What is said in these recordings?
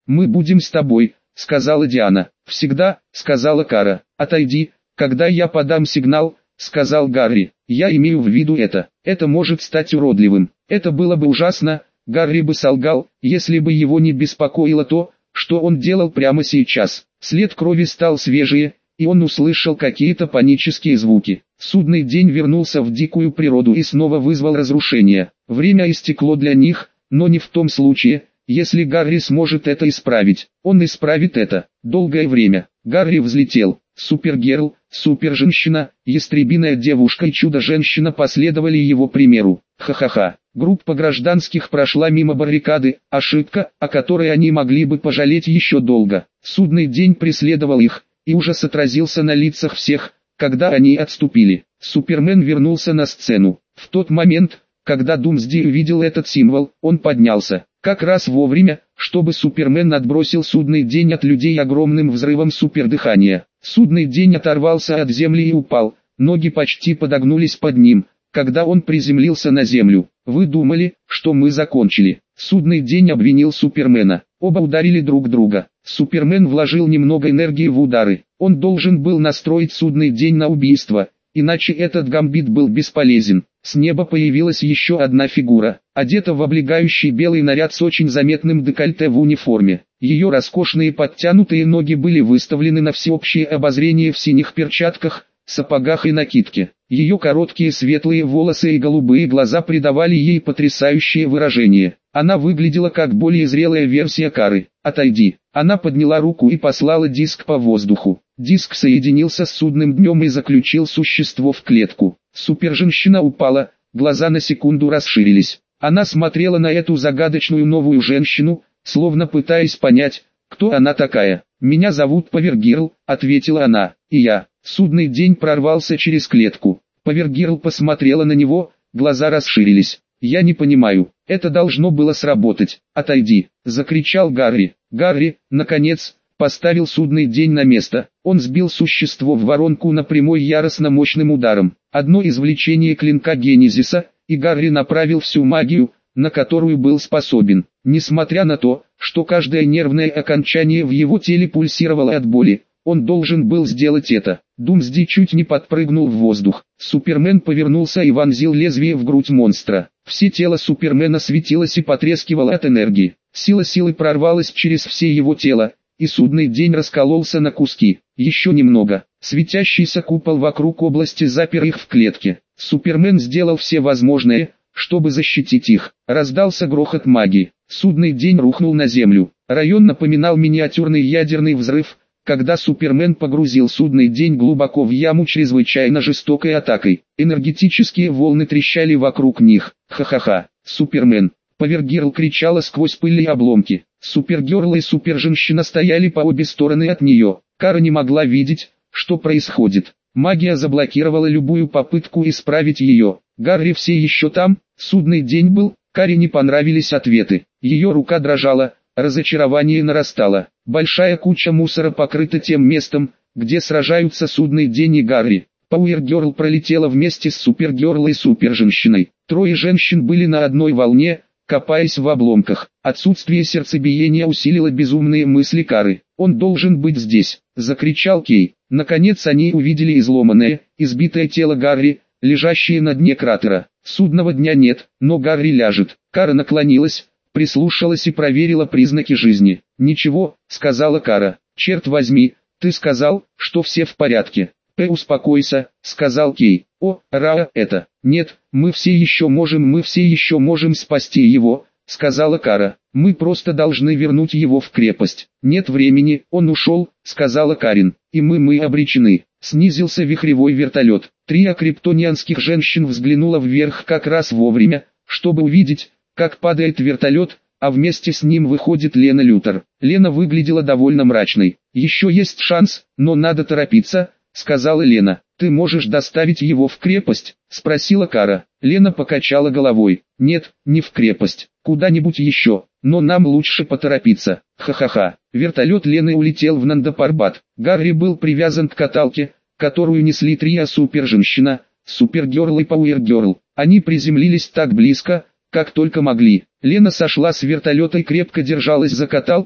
«Мы будем с тобой», — сказала Диана. «Всегда», — сказала Кара. «Отойди, когда я подам сигнал», — сказал Гарри. «Я имею в виду это. Это может стать уродливым. Это было бы ужасно», — Гарри бы солгал, если бы его не беспокоило то, что он делал прямо сейчас. След крови стал свежее, и он услышал какие-то панические звуки. Судный день вернулся в дикую природу и снова вызвал разрушение. Время истекло для них, но не в том случае, если Гарри сможет это исправить. Он исправит это. Долгое время. Гарри взлетел. Супергерл, суперженщина, ястребиная девушка и чудо-женщина последовали его примеру. Ха-ха-ха. Группа гражданских прошла мимо баррикады, ошибка, о которой они могли бы пожалеть еще долго. Судный день преследовал их, и ужас отразился на лицах всех, когда они отступили. Супермен вернулся на сцену. В тот момент, когда Думсди увидел этот символ, он поднялся. Как раз вовремя, чтобы Супермен отбросил судный день от людей огромным взрывом супердыхания. Судный день оторвался от земли и упал, ноги почти подогнулись под ним, когда он приземлился на землю. «Вы думали, что мы закончили?» Судный день обвинил Супермена. Оба ударили друг друга. Супермен вложил немного энергии в удары. Он должен был настроить судный день на убийство, иначе этот гамбит был бесполезен. С неба появилась еще одна фигура, одета в облегающий белый наряд с очень заметным декольте в униформе. Ее роскошные подтянутые ноги были выставлены на всеобщее обозрение в синих перчатках, сапогах и накидке. Ее короткие светлые волосы и голубые глаза придавали ей потрясающее выражение. Она выглядела как более зрелая версия Кары. «Отойди». Она подняла руку и послала диск по воздуху. Диск соединился с судным днем и заключил существо в клетку. Суперженщина упала, глаза на секунду расширились. Она смотрела на эту загадочную новую женщину, словно пытаясь понять, кто она такая. «Меня зовут Повергирл», — ответила она, — «и я». Судный день прорвался через клетку. Повергирл посмотрела на него, глаза расширились. «Я не понимаю, это должно было сработать. Отойди», — закричал Гарри. Гарри, наконец, поставил судный день на место. Он сбил существо в воронку напрямую яростно мощным ударом. Одно извлечение клинка Генезиса, и Гарри направил всю магию, на которую был способен. Несмотря на то, что каждое нервное окончание в его теле пульсировало от боли, он должен был сделать это. Думсди чуть не подпрыгнул в воздух. Супермен повернулся и вонзил лезвие в грудь монстра. Все тело Супермена светилось и потрескивало от энергии. Сила силы прорвалась через все его тело, и судный день раскололся на куски. Еще немного. Светящийся купол вокруг области запер их в клетке. Супермен сделал все возможное, чтобы защитить их. Раздался грохот магии. Судный день рухнул на землю. Район напоминал миниатюрный ядерный взрыв, когда Супермен погрузил судный день глубоко в яму чрезвычайно жестокой атакой. Энергетические волны трещали вокруг них. Ха-ха-ха. Супермен. Повергирл кричала сквозь пыль и обломки. Супергерл и Суперженщина стояли по обе стороны от нее. Кара не могла видеть, что происходит. Магия заблокировала любую попытку исправить ее. Гарри все еще там, судный день был, Каре не понравились ответы. Ее рука дрожала, разочарование нарастало. Большая куча мусора покрыта тем местом, где сражаются судный день и Гарри. Пауэргерл пролетела вместе с Супергерл и Суперженщиной. Трое женщин были на одной волне, копаясь в обломках. Отсутствие сердцебиения усилило безумные мысли Кары. «Он должен быть здесь!» — закричал Кей. Наконец они увидели изломанное, избитое тело Гарри, лежащее на дне кратера. Судного дня нет, но Гарри ляжет. Кара наклонилась, прислушалась и проверила признаки жизни. «Ничего», — сказала Кара. «Черт возьми, ты сказал, что все в порядке». «Успокойся», — сказал Кей. «О, Раа, это...» «Нет, мы все еще можем спасти его», — сказала Кара. «Мы просто должны вернуть его в крепость». «Нет времени, он ушел», — сказала Карин. «И мы обречены». Снизился вихревой вертолет. Трио криптонианских женщин взглянула вверх как раз вовремя, чтобы увидеть, как падает вертолет, а вместе с ним выходит Лена Лютер. Лена выглядела довольно мрачной. «Еще есть шанс, но надо торопиться», — сказала Лена. «Ты можешь доставить его в крепость?» — спросила Кара. Лена покачала головой. «Нет, не в крепость. Куда-нибудь еще. Но нам лучше поторопиться». Ха-ха-ха. Вертолет Лены улетел в Нандапарбат. Гарри был привязан к каталке, которую несли трио Суперженщина, Супергерл и Пауэргерл. Они приземлились так близко, как только могли. Лена сошла с вертолета и крепко держалась за каталку,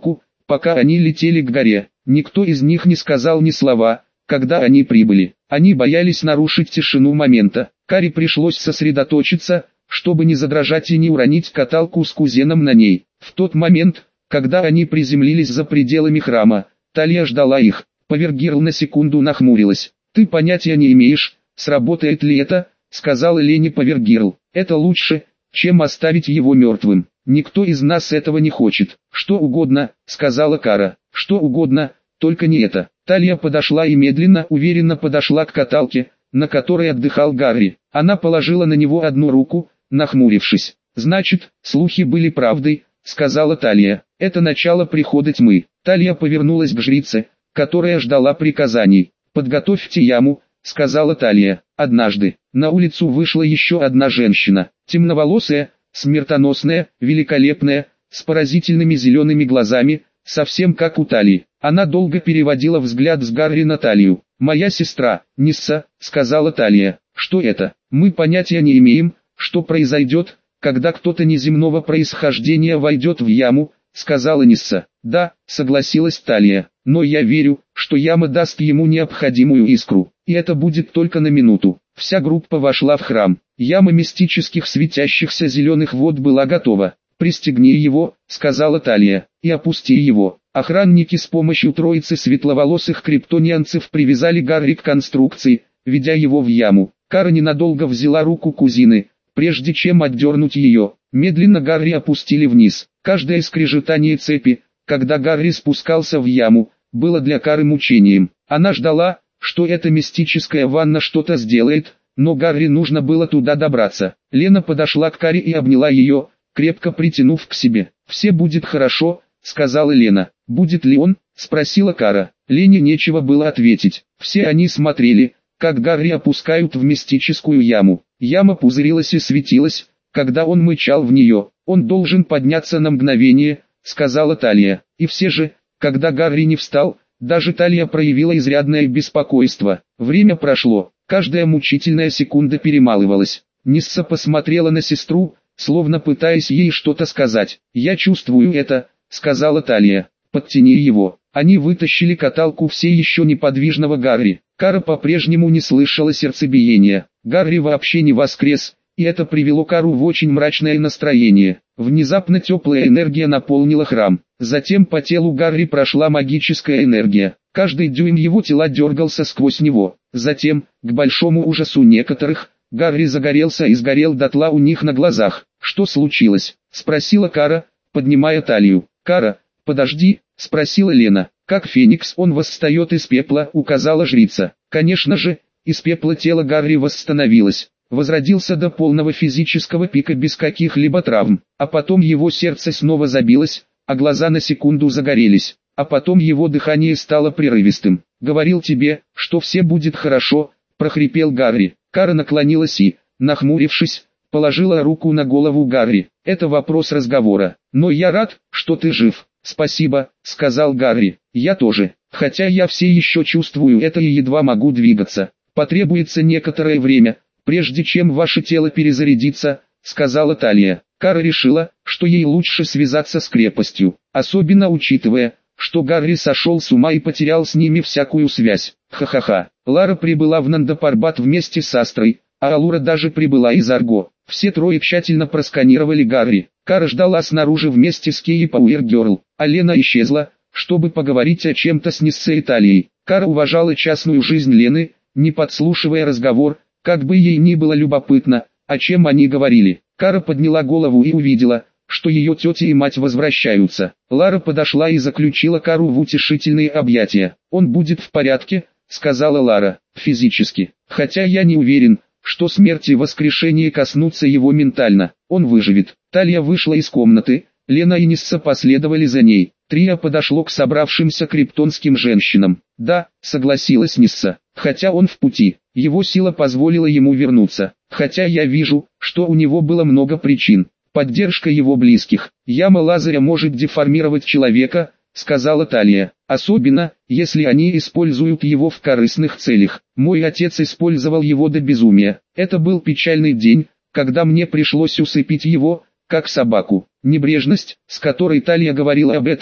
пока они летели к горе. Никто из них не сказал ни слова, когда они прибыли. Они боялись нарушить тишину момента. Каре пришлось сосредоточиться, чтобы не задрожать и не уронить каталку с кузеном на ней. В тот момент, когда они приземлились за пределами храма, Талия ждала их. Павергирл на секунду нахмурилась. «Ты понятия не имеешь, сработает ли это», — сказала Лене Павергирл. «Это лучше, чем оставить его мертвым. Никто из нас этого не хочет». «Что угодно», — сказала Кара. «Что угодно, только не это». Талия подошла и медленно, уверенно подошла к каталке, на которой отдыхал Гарри. Она положила на него одну руку, нахмурившись. «Значит, слухи были правдой», — сказала Талия. «Это начало прихода тьмы». Талия повернулась к жрице, которая ждала приказаний. «Подготовьте яму», — сказала Талия. Однажды, на улицу вышла еще одна женщина, темноволосая, смертоносная, великолепная, с поразительными зелеными глазами, совсем как у Талии. Она долго переводила взгляд с Гарри на Талию. «Моя сестра, Нисса», — сказала Талия. «Что это? Мы понятия не имеем, что произойдет, когда кто-то неземного происхождения войдет в яму», — сказала Нисса. «Да», — согласилась Талия, — «но я верю, что яма даст ему необходимую искру, и это будет только на минуту». Вся группа вошла в храм. Яма мистических светящихся зеленых вод была готова. «Пристегни его», — сказала Талия, — «и опусти его». Охранники с помощью троицы светловолосых криптонианцев привязали Гарри к конструкции, ведя его в яму. Кара ненадолго взяла руку кузины, прежде чем отдернуть ее. Медленно Гарри опустили вниз. Каждое скрежетание цепи, когда Гарри спускался в яму, было для Кары мучением. Она ждала, что эта мистическая ванна что-то сделает, но Гарри нужно было туда добраться. Лена подошла к Каре и обняла ее, крепко притянув к себе. «Все будет хорошо», — сказала Лена. «Будет ли он?» — спросила Кара. Лене нечего было ответить. Все они смотрели, как Гарри опускают в мистическую яму. Яма пузырилась и светилась, когда он мычал в нее. «Он должен подняться на мгновение», — сказала Талия. И все же, когда Гарри не встал, даже Талия проявила изрядное беспокойство. Время прошло, каждая мучительная секунда перемалывалась. Нисса посмотрела на сестру, словно пытаясь ей что-то сказать. «Я чувствую это», — сказала Талия. «Подтяни его». Они вытащили каталку все еще неподвижного Гарри. Кара по-прежнему не слышала сердцебиения. Гарри вообще не воскрес, и это привело Кару в очень мрачное настроение. Внезапно теплая энергия наполнила храм. Затем по телу Гарри прошла магическая энергия. Каждый дюйм его тела дергался сквозь него. Затем, к большому ужасу некоторых, Гарри загорелся и сгорел дотла у них на глазах. «Что случилось?» — спросила Кара, поднимая Талию. «Кара, подожди», — спросила Лена. «Как феникс он восстает из пепла», — указала жрица. Конечно же, из пепла тело Гарри восстановилось. Возродился до полного физического пика без каких-либо травм. А потом его сердце снова забилось, а глаза на секунду загорелись. А потом его дыхание стало прерывистым. «Говорил тебе, что все будет хорошо», — прохрипел Гарри. Кара наклонилась и, нахмурившись, положила руку на голову Гарри. «Это вопрос разговора. Но я рад, что ты жив». «Спасибо», — сказал Гарри. «Я тоже. Хотя я все еще чувствую это и едва могу двигаться. Потребуется некоторое время, прежде чем ваше тело перезарядится», — сказала Талия. Кара решила, что ей лучше связаться с крепостью, особенно учитывая, что Гарри сошел с ума и потерял с ними всякую связь. Ха-ха-ха. Лара прибыла в Нандапарбат вместе с Астрой, а Алура даже прибыла из Арго. Все трое тщательно просканировали Гарри. Кара ждала снаружи вместе с Кей и Пауэргерл, а Лена исчезла, чтобы поговорить о чем-то с Ниссой и Талией. Кара уважала частную жизнь Лены, не подслушивая разговор, как бы ей ни было любопытно, о чем они говорили. Кара подняла голову и увидела, что ее тетя и мать возвращаются. Лара подошла и заключила Кару в утешительные объятия. «Он будет в порядке», — сказала Лара, — «физически. Хотя я не уверен, что смерть и воскрешение коснутся его ментально. Он выживет». Талия вышла из комнаты, Лена и Нисса последовали за ней. Трио подошло к собравшимся криптонским женщинам. «Да», — согласилась Нисса, — «хотя он в пути, его сила позволила ему вернуться. Хотя я вижу, что у него было много причин. Поддержка его близких. Яма Лазаря может деформировать человека», — сказала Талия. «Особенно, если они используют его в корыстных целях. Мой отец использовал его до безумия. Это был печальный день, когда мне пришлось усыпить его, как собаку». Небрежность, с которой Талия говорила об этом,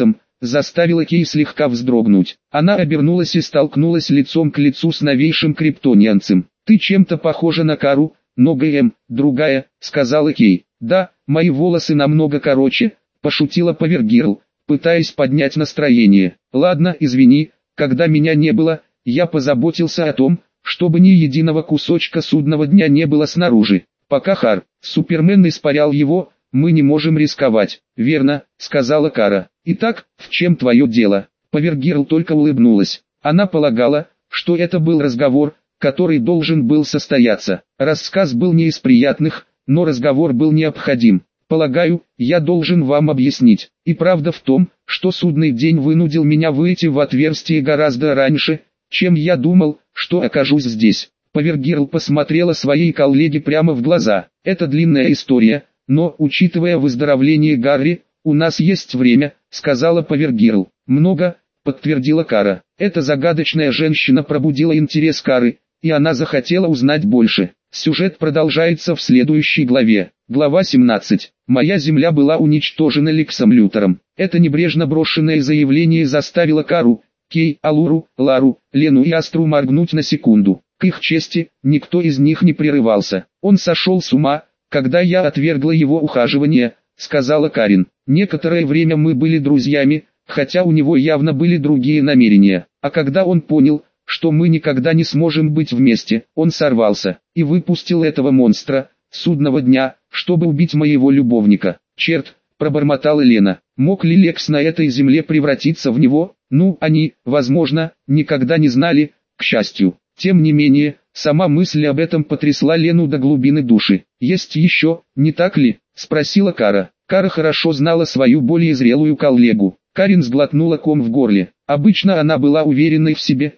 заставило Кей слегка вздрогнуть. Она обернулась и столкнулась лицом к лицу с новейшим криптонианцем. «Ты чем-то похожа на Кару, но ГМ, другая», — сказала Кей. «Да, мои волосы намного короче», — пошутила Повергирл, пытаясь поднять настроение. «Ладно, извини, когда меня не было, я позаботился о том, чтобы ни единого кусочка судного дня не было снаружи. Пока Супермен испарял его, мы не можем рисковать». «Верно», — сказала Кара. «Итак, в чем твое дело?» Повергирл только улыбнулась. Она полагала, что это был разговор, который должен был состояться. Рассказ был не из приятных, но разговор был необходим. «Полагаю, я должен вам объяснить. И правда в том, что судный день вынудил меня выйти в отверстие гораздо раньше, чем я думал, что окажусь здесь». Повергирл посмотрела своей коллеге прямо в глаза. «Это длинная история, но, учитывая выздоровление Гарри, у нас есть время», — сказала Повергирл. «Много», — подтвердила Кара. Эта загадочная женщина пробудила интерес Кары, и она захотела узнать больше. Сюжет продолжается в следующей главе. Глава 17. «Моя земля была уничтожена Лексом Лютером». Это небрежно брошенное заявление заставило Кару, Кей, Алуру, Лару, Лену и Астру моргнуть на секунду. К их чести, никто из них не прерывался. «Он сошел с ума, когда я отвергла его ухаживание», — сказала Карин. «Некоторое время мы были друзьями, хотя у него явно были другие намерения. А когда он понял, что мы никогда не сможем быть вместе, он сорвался и выпустил этого монстра, судного дня, чтобы убить моего любовника». «Черт», — пробормотала Лена. «Мог ли Лекс на этой земле превратиться в него? Ну, они, возможно, никогда не знали, к счастью». Тем не менее, сама мысль об этом потрясла Лену до глубины души. «Есть еще, не так ли?» — спросила Кара. Кара хорошо знала свою более зрелую коллегу. Карин сглотнула ком в горле. Обычно она была уверенной в себе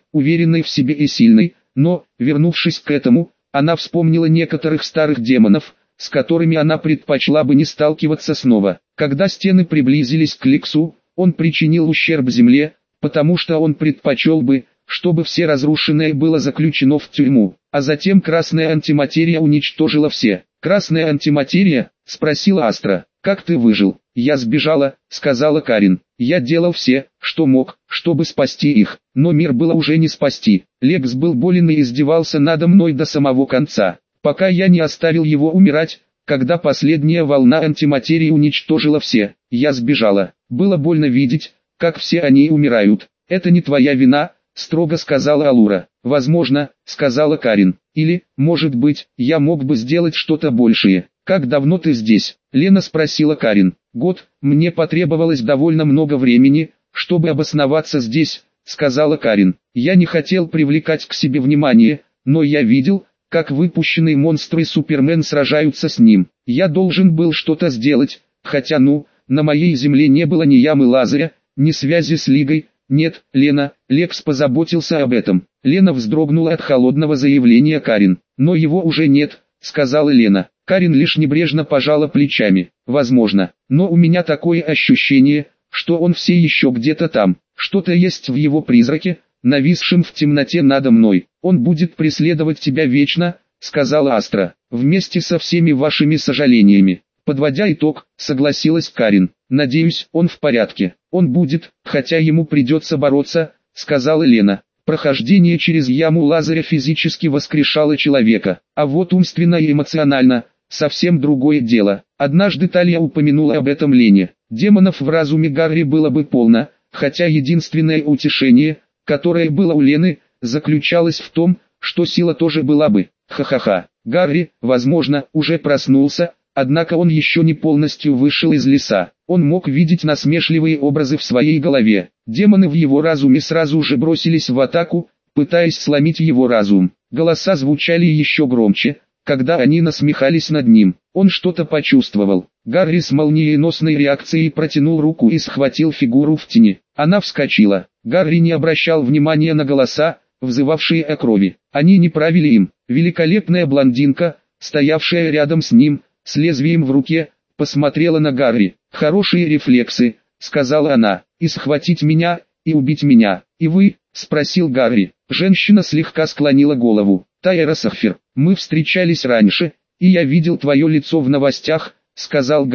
и сильной, но, вернувшись к этому, она вспомнила некоторых старых демонов, с которыми она предпочла бы не сталкиваться снова. Когда стены приблизились к Лексу, он причинил ущерб земле, потому что он предпочел бы, чтобы все разрушенное было заключено в тюрьму, а затем красная антиматерия уничтожила все. «Красная антиматерия?» — спросила Астра. «Как ты выжил?» «Я сбежала», — сказала Карин. «Я делал все, что мог, чтобы спасти их, но мир было уже не спасти. Лекс был болен и издевался надо мной до самого конца, пока я не оставил его умирать, когда последняя волна антиматерии уничтожила все. Я сбежала. Было больно видеть, как все они умирают. Это не твоя вина», — строго сказала Алура. «Возможно», — сказала Карин. «Или, может быть, я мог бы сделать что-то большее». «Как давно ты здесь?» — Лена спросила Карин. «Год, мне потребовалось довольно много времени, чтобы обосноваться здесь», — сказала Карин. «Я не хотел привлекать к себе внимание, но я видел, как выпущенные монстры Супермен сражаются с ним. Я должен был что-то сделать, хотя на моей земле не было ни ямы Лазаря, ни связи с Лигой». «Нет, Лена, Лекс позаботился об этом». Лена вздрогнула от холодного заявления Карин. «Но его уже нет», — сказала Лена. Карин лишь небрежно пожала плечами. «Возможно, но у меня такое ощущение, что он все еще где-то там. Что-то есть в его призраке, нависшем в темноте надо мной. Он будет преследовать тебя вечно», — сказала Астра, «вместе со всеми вашими сожалениями». Подводя итог, согласилась Карин. «Надеюсь, он в порядке. Он будет, хотя ему придется бороться», — сказала Лена. Прохождение через яму Лазаря физически воскрешало человека, а вот умственно и эмоционально — совсем другое дело. Однажды Талия упомянула об этом Лене. Демонов в разуме Гарри было бы полно, хотя единственное утешение, которое было у Лены, заключалось в том, что сила тоже была бы. Ха-ха-ха. Гарри, возможно, уже проснулся, однако он еще не полностью вышел из леса. Он мог видеть насмешливые образы в своей голове. Демоны в его разуме сразу же бросились в атаку, пытаясь сломить его разум. Голоса звучали еще громче, когда они насмехались над ним. Он что-то почувствовал. Гарри с молниеносной реакцией протянул руку и схватил фигуру в тени. Она вскочила. Гарри не обращал внимания на голоса, взывавшие о крови. Они не правили им. Великолепная блондинка, стоявшая рядом с ним, с лезвием в руке, посмотрела на Гарри. «Хорошие рефлексы», — сказала она, — «и схватить меня, и убить меня». «И вы?» — спросил Гарри. Женщина слегка склонила голову. «Тайра Сахфир, мы встречались раньше, и я видел твое лицо в новостях», — сказал Гарри.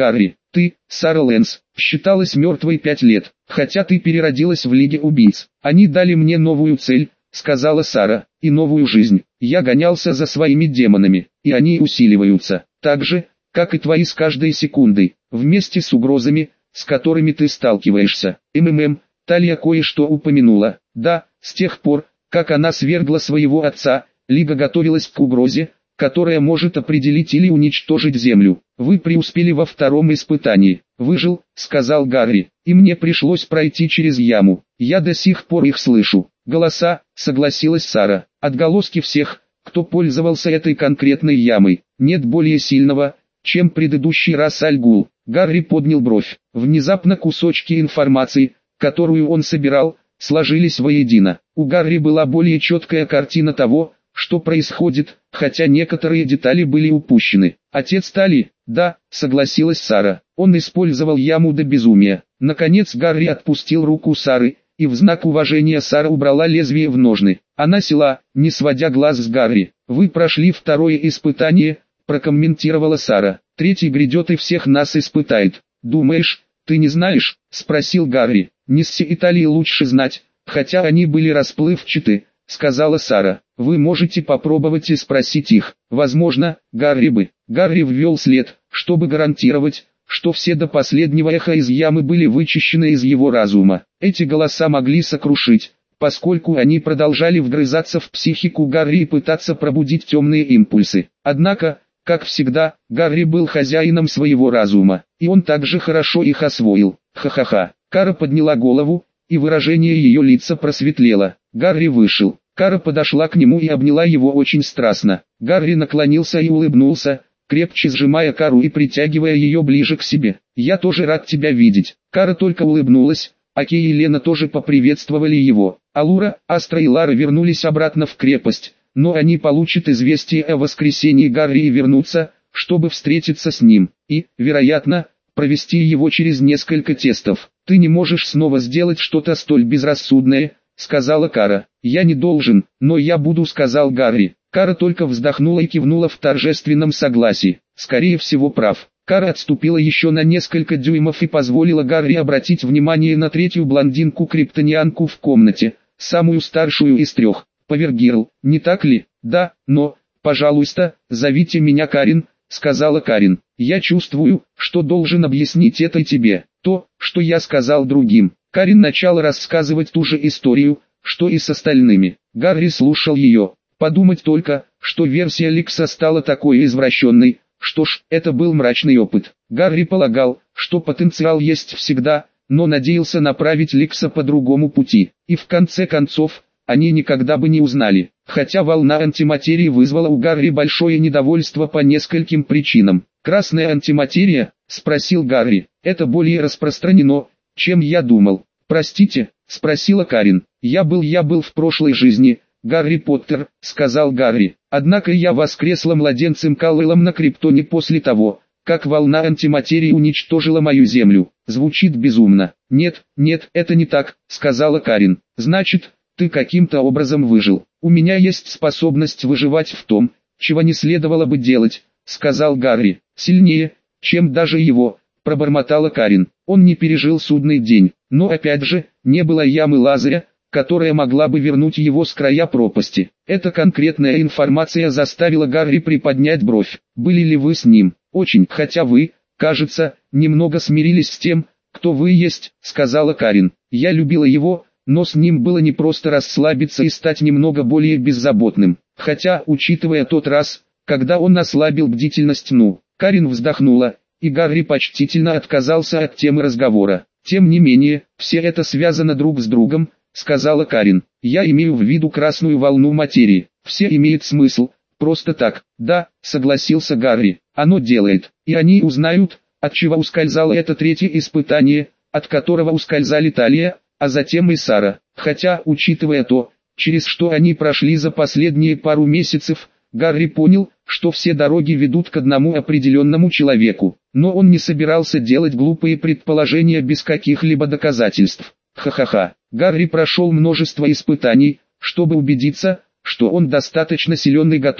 Ты, Сара Лэнс, считалась мертвой 5 лет, хотя ты переродилась в Лиге убийц. Они дали мне новую цель, сказала Сара, и новую жизнь. Я гонялся за своими демонами, и они усиливаются, так же, как и твои с каждой секундой, вместе с угрозами, с которыми ты сталкиваешься. Талия кое-что упомянула. Да, с тех пор, как она свергла своего отца, Лига готовилась к угрозе, которая может определить или уничтожить Землю. Вы преуспели во втором испытании. Выжил, сказал Гарри, и мне пришлось пройти через яму. Я до сих пор их слышу. Голоса, согласилась Сара. Отголоски всех, кто пользовался этой конкретной ямой. Нет более сильного, чем предыдущий раз Аль-Гул. Гарри поднял бровь. Внезапно кусочки информации, которую он собирал, сложились воедино. У Гарри была более четкая картина того, что происходит, хотя некоторые детали были упущены. Отец Тали, да, согласилась Сара. Он использовал яму до безумия. Наконец Гарри отпустил руку Сары, и в знак уважения Сара убрала лезвие в ножны. Она села, не сводя глаз с Гарри. Вы прошли второе испытание, прокомментировала Сара. Третий грядет и всех нас испытает. Думаешь, ты не знаешь? Спросил Гарри. Нисси и Тали лучше знать, хотя они были расплывчаты, сказала Сара. Вы можете попробовать и спросить их. Возможно, Гарри бы. Гарри ввел след, чтобы гарантировать, что все до последнего эха из ямы были вычищены из его разума. Эти голоса могли сокрушить, поскольку они продолжали вгрызаться в психику Гарри и пытаться пробудить темные импульсы. Однако, как всегда, Гарри был хозяином своего разума, и он также хорошо их освоил. Ха-ха-ха. Кара подняла голову, и выражение ее лица просветлело. Гарри вышел. Кара подошла к нему и обняла его очень страстно. Гарри наклонился и улыбнулся, крепче сжимая Кару и притягивая ее ближе к себе. «Я тоже рад тебя видеть». Кара только улыбнулась, а Кей и Лена тоже поприветствовали его. Алура, Астра и Лара вернулись обратно в крепость, но они получат известие о воскресении Гарри и вернутся, чтобы встретиться с ним, и, вероятно, провести его через несколько тестов. «Ты не можешь снова сделать что-то столь безрассудное», — сказала Кара. «Я не должен, но я буду», — сказал Гарри. Кара только вздохнула и кивнула в торжественном согласии. «Скорее всего прав». Кара отступила еще на несколько дюймов и позволила Гарри обратить внимание на третью блондинку-криптонианку в комнате, самую старшую из трех. «Повергирл, не так ли?» «Да, но, пожалуйста, зовите меня Карин», — сказала Карин. «Я чувствую, что должен объяснить это тебе, то, что я сказал другим». Карин начала рассказывать ту же историю, что и с остальными. Гарри слушал ее. Подумать только, что версия Ликса стала такой извращенной. Что ж, это был мрачный опыт. Гарри полагал, что потенциал есть всегда, но надеялся направить Ликса по другому пути. И в конце концов, они никогда бы не узнали. Хотя волна антиматерии вызвала у Гарри большое недовольство по нескольким причинам. «Красная антиматерия?» – спросил Гарри. «Это более распространено, чем я думал». «Простите?» – спросила Карин. «Я был в прошлой жизни, Гарри Поттер», – сказал Гарри. «Однако я воскресла младенцем Каллелом на Криптоне после того, как волна антиматерии уничтожила мою землю». Звучит безумно. «Нет, это не так», – сказала Карин. «Значит, ты каким-то образом выжил». «У меня есть способность выживать в том, чего не следовало бы делать», — сказал Гарри. «Сильнее, чем даже его», — пробормотала Карин. «Он не пережил судный день, но опять же, не было ямы Лазаря, которая могла бы вернуть его с края пропасти». Эта конкретная информация заставила Гарри приподнять бровь. «Были ли вы с ним?» «Очень, хотя вы, кажется, немного смирились с тем, кто вы есть», — сказала Карин. «Я любила его, но с ним было не просто расслабиться и стать немного более беззаботным. Хотя, учитывая тот раз, когда он ослабил бдительность, Карин вздохнула, и Гарри почтительно отказался от темы разговора. «Тем не менее, все это связано друг с другом», — сказала Карин. «Я имею в виду красную волну материи. Все имеет смысл, просто так». «Да», — согласился Гарри, — «оно делает. И они узнают, от чего ускользало это третье испытание, от которого ускользали Талия, а затем и Сара. Хотя, учитывая то, через что они прошли за последние пару месяцев, Гарри понял, что все дороги ведут к одному определенному человеку. Но он не собирался делать глупые предположения без каких-либо доказательств. Ха-ха-ха. Гарри прошел множество испытаний, чтобы убедиться, что он достаточно силен и готов.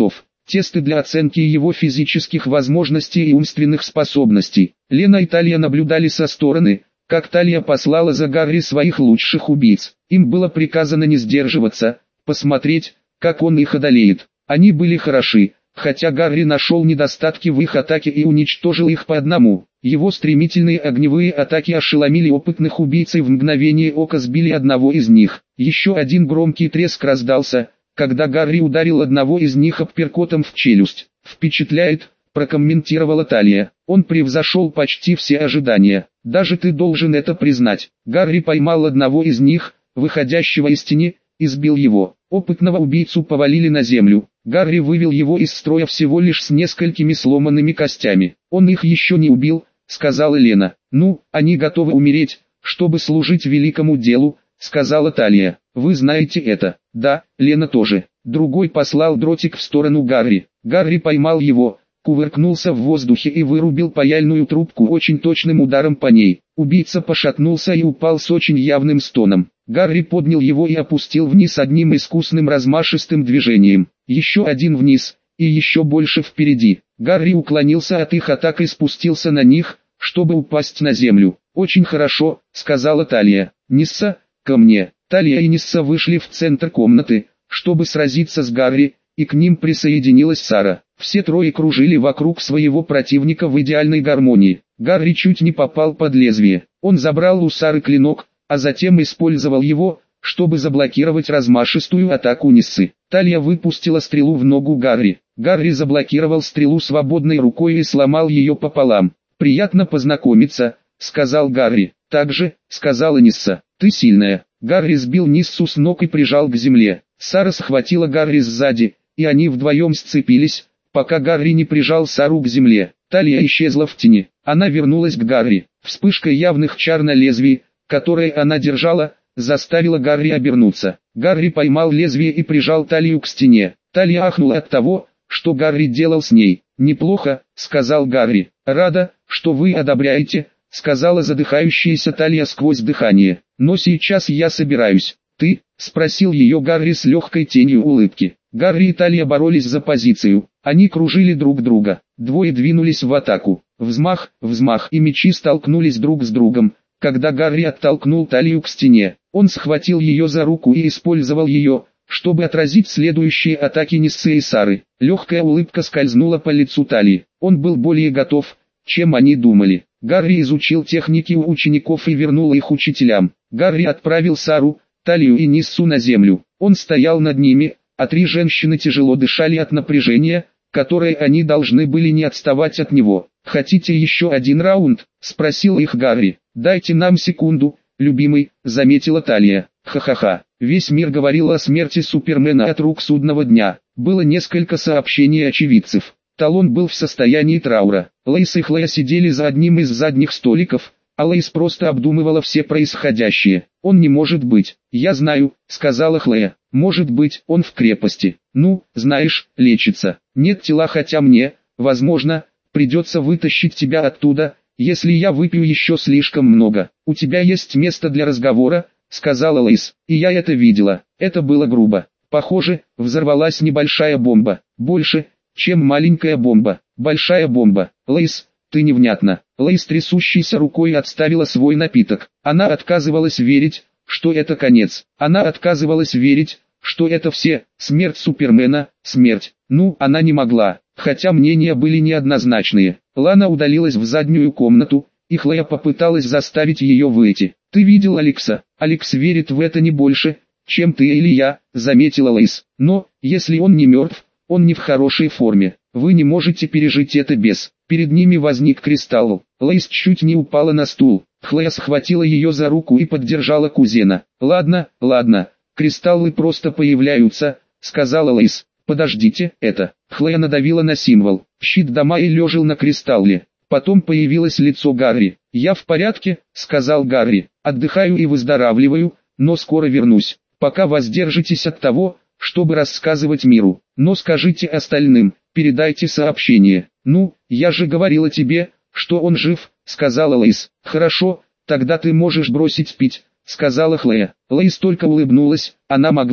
тесты для оценки его физических возможностей и умственных способностей. Лена и Талья наблюдали со стороны, как Талья послала за Гарри своих лучших убийц. Им было приказано не сдерживаться, посмотреть, как он их одолеет. Они были хороши, хотя Гарри нашел недостатки в их атаке и уничтожил их по одному. Его стремительные огневые атаки ошеломили опытных убийц и в мгновение ока сбили одного из них. Еще один громкий треск раздался, когда Гарри ударил одного из них апперкотом в челюсть. «Впечатляет», — прокомментировала Талья. «Он превзошел почти все ожидания. Даже ты должен это признать». Гарри поймал одного из них, выходящего из тени, и сбил его. Опытного убийцу повалили на землю. Гарри вывел его из строя всего лишь с несколькими сломанными костями. «Он их еще не убил», — сказала Лена. «Ну, они готовы умереть, чтобы служить великому делу», — сказала Талья. «Вы знаете это». «Да, Лена тоже». Другой послал дротик в сторону Гарри. Гарри поймал его, кувыркнулся в воздухе и вырубил паяльную трубку очень точным ударом по ней. Убийца пошатнулся и упал с очень явным стоном. Гарри поднял его и опустил вниз одним искусным размашистым движением. Еще один вниз, и еще больше впереди. Гарри уклонился от их атак и спустился на них, чтобы упасть на землю. «Очень хорошо», — сказала Талья. «Нисса, ко мне». Талья и Нисса вышли в центр комнаты, чтобы сразиться с Гарри, и к ним присоединилась Сара. Все трое кружили вокруг своего противника в идеальной гармонии. Гарри чуть не попал под лезвие. Он забрал у Сары клинок, а затем использовал его, чтобы заблокировать размашистую атаку Ниссы. Талья выпустила стрелу в ногу Гарри. Гарри заблокировал стрелу свободной рукой и сломал ее пополам. «Приятно познакомиться», — сказал Гарри. «Так же», — сказала Нисса, — «ты сильная». Гарри сбил Ниссу с ног и прижал к земле. Сара схватила Гарри сзади, и они вдвоем сцепились, пока Гарри не прижал Сару к земле. Талья исчезла в тени. Она вернулась к Гарри. Вспышка явных чар на лезвии, которое она держала, заставила Гарри обернуться. Гарри поймал лезвие и прижал Талию к стене. Талья ахнула от того, что Гарри делал с ней. «Неплохо», — сказал Гарри. «Рада, что вы одобряете», — сказала задыхающаяся Талья сквозь дыхание. «Но сейчас я собираюсь». «Ты?» — спросил ее Гарри с легкой тенью улыбки. Гарри и Талья боролись за позицию. Они кружили друг друга. Двое двинулись в атаку. Взмах, взмах, и мечи столкнулись друг с другом. Когда Гарри оттолкнул Талию к стене, он схватил ее за руку и использовал ее, чтобы отразить следующие атаки Ниссы и Сары. Легкая улыбка скользнула по лицу Талии. Он был более готов, чем они думали. Гарри изучил техники у учеников и вернул их учителям. Гарри отправил Сару, Талию и Ниссу на землю. Он стоял над ними, а три женщины тяжело дышали от напряжения, которое они должны были не отставать от него. «Хотите еще один раунд?» — спросил их Гарри. «Дайте нам секунду, любимый», — заметила Талья. «Ха-ха-ха». Весь мир говорил о смерти Супермена от рук судного дня. Было несколько сообщений очевидцев. Талон был в состоянии траура. Лейс и Хлоя сидели за одним из задних столиков, а Лейс просто обдумывала все происходящее. «Он не может быть». «Я знаю», — сказала Хлоя. «Может быть, он в крепости. Ну, знаешь, лечится. Нет тела, хотя мне, возможно, придется вытащить тебя оттуда, если я выпью еще слишком много. У тебя есть место для разговора», — сказала Лейс. «И я это видела. Это было грубо. Похоже, взорвалась небольшая бомба. Больше, чем маленькая бомба. Большая бомба. Лейс, ты невнятна». Лейс трясущейся рукой отставила свой напиток. Она отказывалась верить, что это конец. Она отказывалась верить, что это все, смерть Супермена, смерть. Ну, она не могла, хотя мнения были неоднозначные. Лана удалилась в заднюю комнату, и Хлоя попыталась заставить ее выйти. «Ты видел Алекса? Алекс верит в это не больше, чем ты или я», — заметила Лейс. «Но, если он не мертв, он не в хорошей форме. Вы не можете пережить это без». Перед ними возник Кристалл. Лейс чуть не упала на стул. Хлоя схватила ее за руку и поддержала кузена. «Ладно, ладно, кристаллы просто появляются», — сказала Лейс. «Подождите, это...» Хлоя надавила на символ. Щит Дамаи лежал на кристалле. Потом появилось лицо Гарри. «Я в порядке», — сказал Гарри. «Отдыхаю и выздоравливаю, но скоро вернусь. Пока воздержитесь от того, чтобы рассказывать миру. Но скажите остальным, передайте сообщение». «Ну, я же говорила тебе, что он жив», — сказала Лейс. «Хорошо, тогда ты можешь бросить пить», — сказала Хлоя. Лейс только улыбнулась, она могла.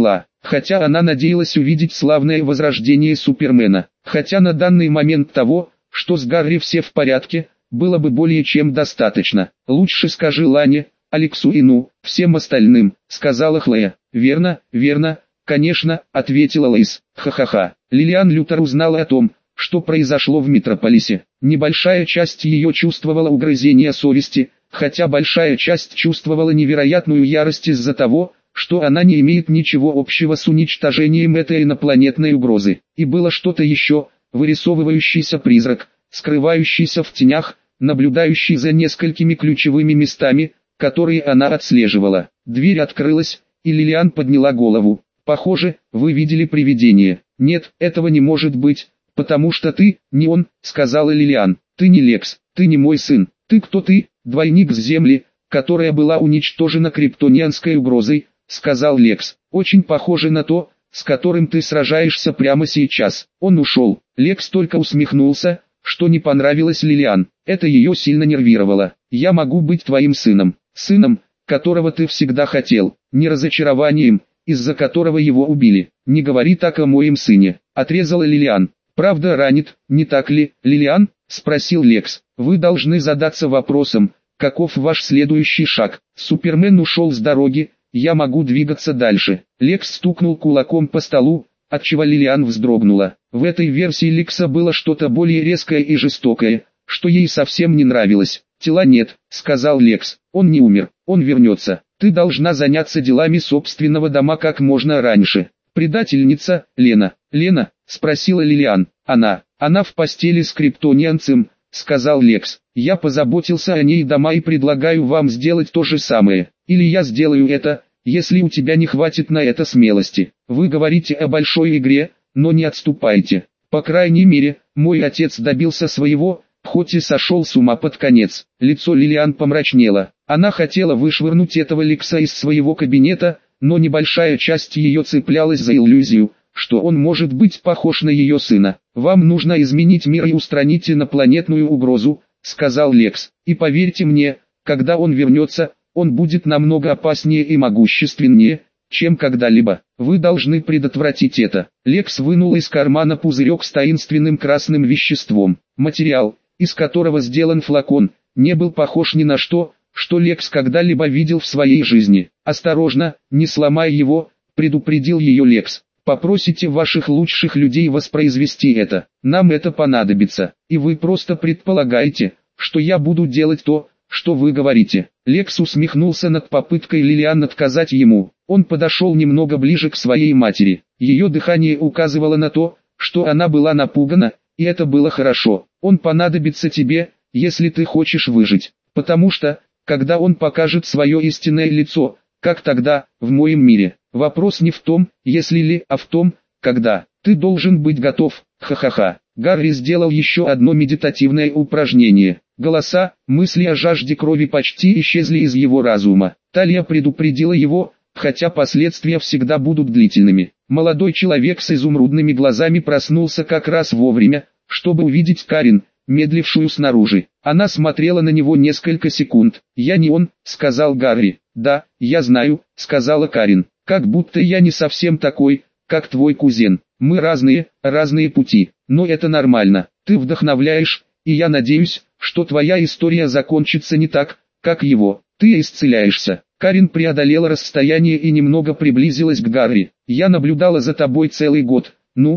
хотя она надеялась увидеть славное возрождение Супермена. Хотя на данный момент того, что с Гарри все в порядке, было бы более чем достаточно. «Лучше скажи Лане, Алексу и всем остальным», — сказала Хлоя. «Верно, верно, конечно», — ответила Лоис. «Ха-ха-ха». Лилиан Лютер узнала о том, что произошло в Метрополисе. Небольшая часть ее чувствовала угрызение совести, хотя большая часть чувствовала невероятную ярость из-за того, что она не имеет ничего общего с уничтожением этой инопланетной угрозы. И было что-то еще, вырисовывающийся призрак, скрывающийся в тенях, наблюдающий за несколькими ключевыми местами, которые она отслеживала. Дверь открылась, и Лилиан подняла голову. «Похоже, вы видели привидение». «Нет, этого не может быть, потому что ты, не он», — сказала Лилиан. «Ты не Лекс, ты не мой сын. Ты кто ты? Двойник с Земли, которая была уничтожена криптонианской угрозой», — сказал Лекс. «Очень похоже на то, с которым ты сражаешься прямо сейчас». Он ушел. Лекс только усмехнулся, что не понравилось Лилиан. Это ее сильно нервировало. «Я могу быть твоим сыном, сыном, которого ты всегда хотел, не разочарованием, из-за которого его убили. Не говори так о моем сыне», — отрезала Лилиан. «Правда ранит, не так ли, Лилиан?» — спросил Лекс. «Вы должны задаться вопросом, каков ваш следующий шаг?» Супермен ушел с дороги, «Я могу двигаться дальше». Лекс стукнул кулаком по столу, отчего Лилиан вздрогнула. В этой версии Лекса было что-то более резкое и жестокое, что ей совсем не нравилось. «Тела нет», — сказал Лекс. «Он не умер, он вернется. Ты должна заняться делами собственного дома как можно раньше». «Предательница, Лена». «Лена?» — спросила Лилиан. Она в постели с криптонианцем», — сказал Лекс. «Я позаботился о ней дома и предлагаю вам сделать то же самое. Или я сделаю это, если у тебя не хватит на это смелости. Вы говорите о большой игре, но не отступайте. По крайней мере, мой отец добился своего, хоть и сошел с ума под конец». Лицо Лилиан помрачнело. Она хотела вышвырнуть этого Лекса из своего кабинета, но небольшая часть ее цеплялась за иллюзию, что он может быть похож на ее сына. «Вам нужно изменить мир и устранить инопланетную угрозу», — сказал Лекс. «И поверьте мне, когда он вернется, он будет намного опаснее и могущественнее, чем когда-либо. Вы должны предотвратить это». Лекс вынул из кармана пузырек с таинственным красным веществом. Материал, из которого сделан флакон, не был похож ни на что, что Лекс когда-либо видел в своей жизни. «Осторожно, не сломай его», — предупредил ее Лекс. «Попросите ваших лучших людей воспроизвести это. Нам это понадобится. И вы просто предполагаете, что я буду делать то, что вы говорите». Лекс усмехнулся над попыткой Лилиан отказать ему. Он подошел немного ближе к своей матери. Ее дыхание указывало на то, что она была напугана, и это было хорошо. «Он понадобится тебе, если ты хочешь выжить. Потому что, когда он покажет свое истинное лицо, как тогда, в моем мире. Вопрос не в том, если ли, а в том, когда. Ты должен быть готов». Ха-ха-ха. Гарри сделал еще одно медитативное упражнение. Голоса, мысли о жажде крови почти исчезли из его разума. Талия предупредила его, хотя последствия всегда будут длительными. Молодой человек с изумрудными глазами проснулся как раз вовремя, чтобы увидеть Карин, медлившую снаружи. Она смотрела на него несколько секунд. «Я не он», — сказал Гарри. «Да, я знаю», — сказала Карин. «Как будто я не совсем такой, как твой кузен. Мы разные пути, но это нормально. Ты вдохновляешь, и я надеюсь, что твоя история закончится не так, как его. Ты исцеляешься». Карин преодолела расстояние и немного приблизилась к Гарри. «Я наблюдала за тобой целый год.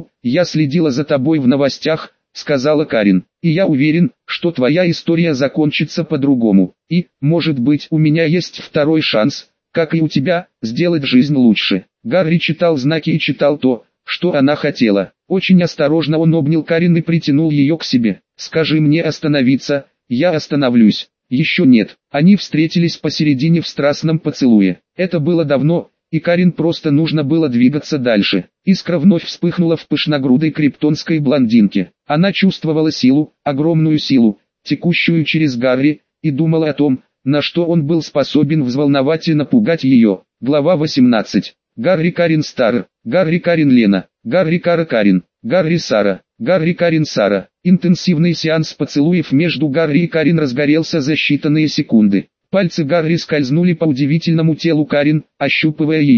Я следила за тобой в новостях», — сказала Карин. «И я уверен, что твоя история закончится по-другому. И, может быть, у меня есть второй шанс, как и у тебя, сделать жизнь лучше». Гарри читал знаки и читал то, что она хотела. Очень осторожно он обнял Карин и притянул ее к себе. «Скажи мне остановиться, я остановлюсь». «Еще нет». Они встретились посередине в страстном поцелуе. Это было давно, и Карин просто нужно было двигаться дальше. Искра вновь вспыхнула в пышногрудой криптонской блондинке. Она чувствовала силу, огромную силу, текущую через Гарри, и думала о том, на что он был способен взволновать и напугать ее. Глава 18. Гарри Карин Стар, Гарри Карин Лена, Гарри Кара Карин, Гарри Сара, Гарри Карин Сара. Интенсивный сеанс поцелуев между Гарри и Карин разгорелся за считанные секунды. Пальцы Гарри скользнули по удивительному телу Карин, ощупывая ее.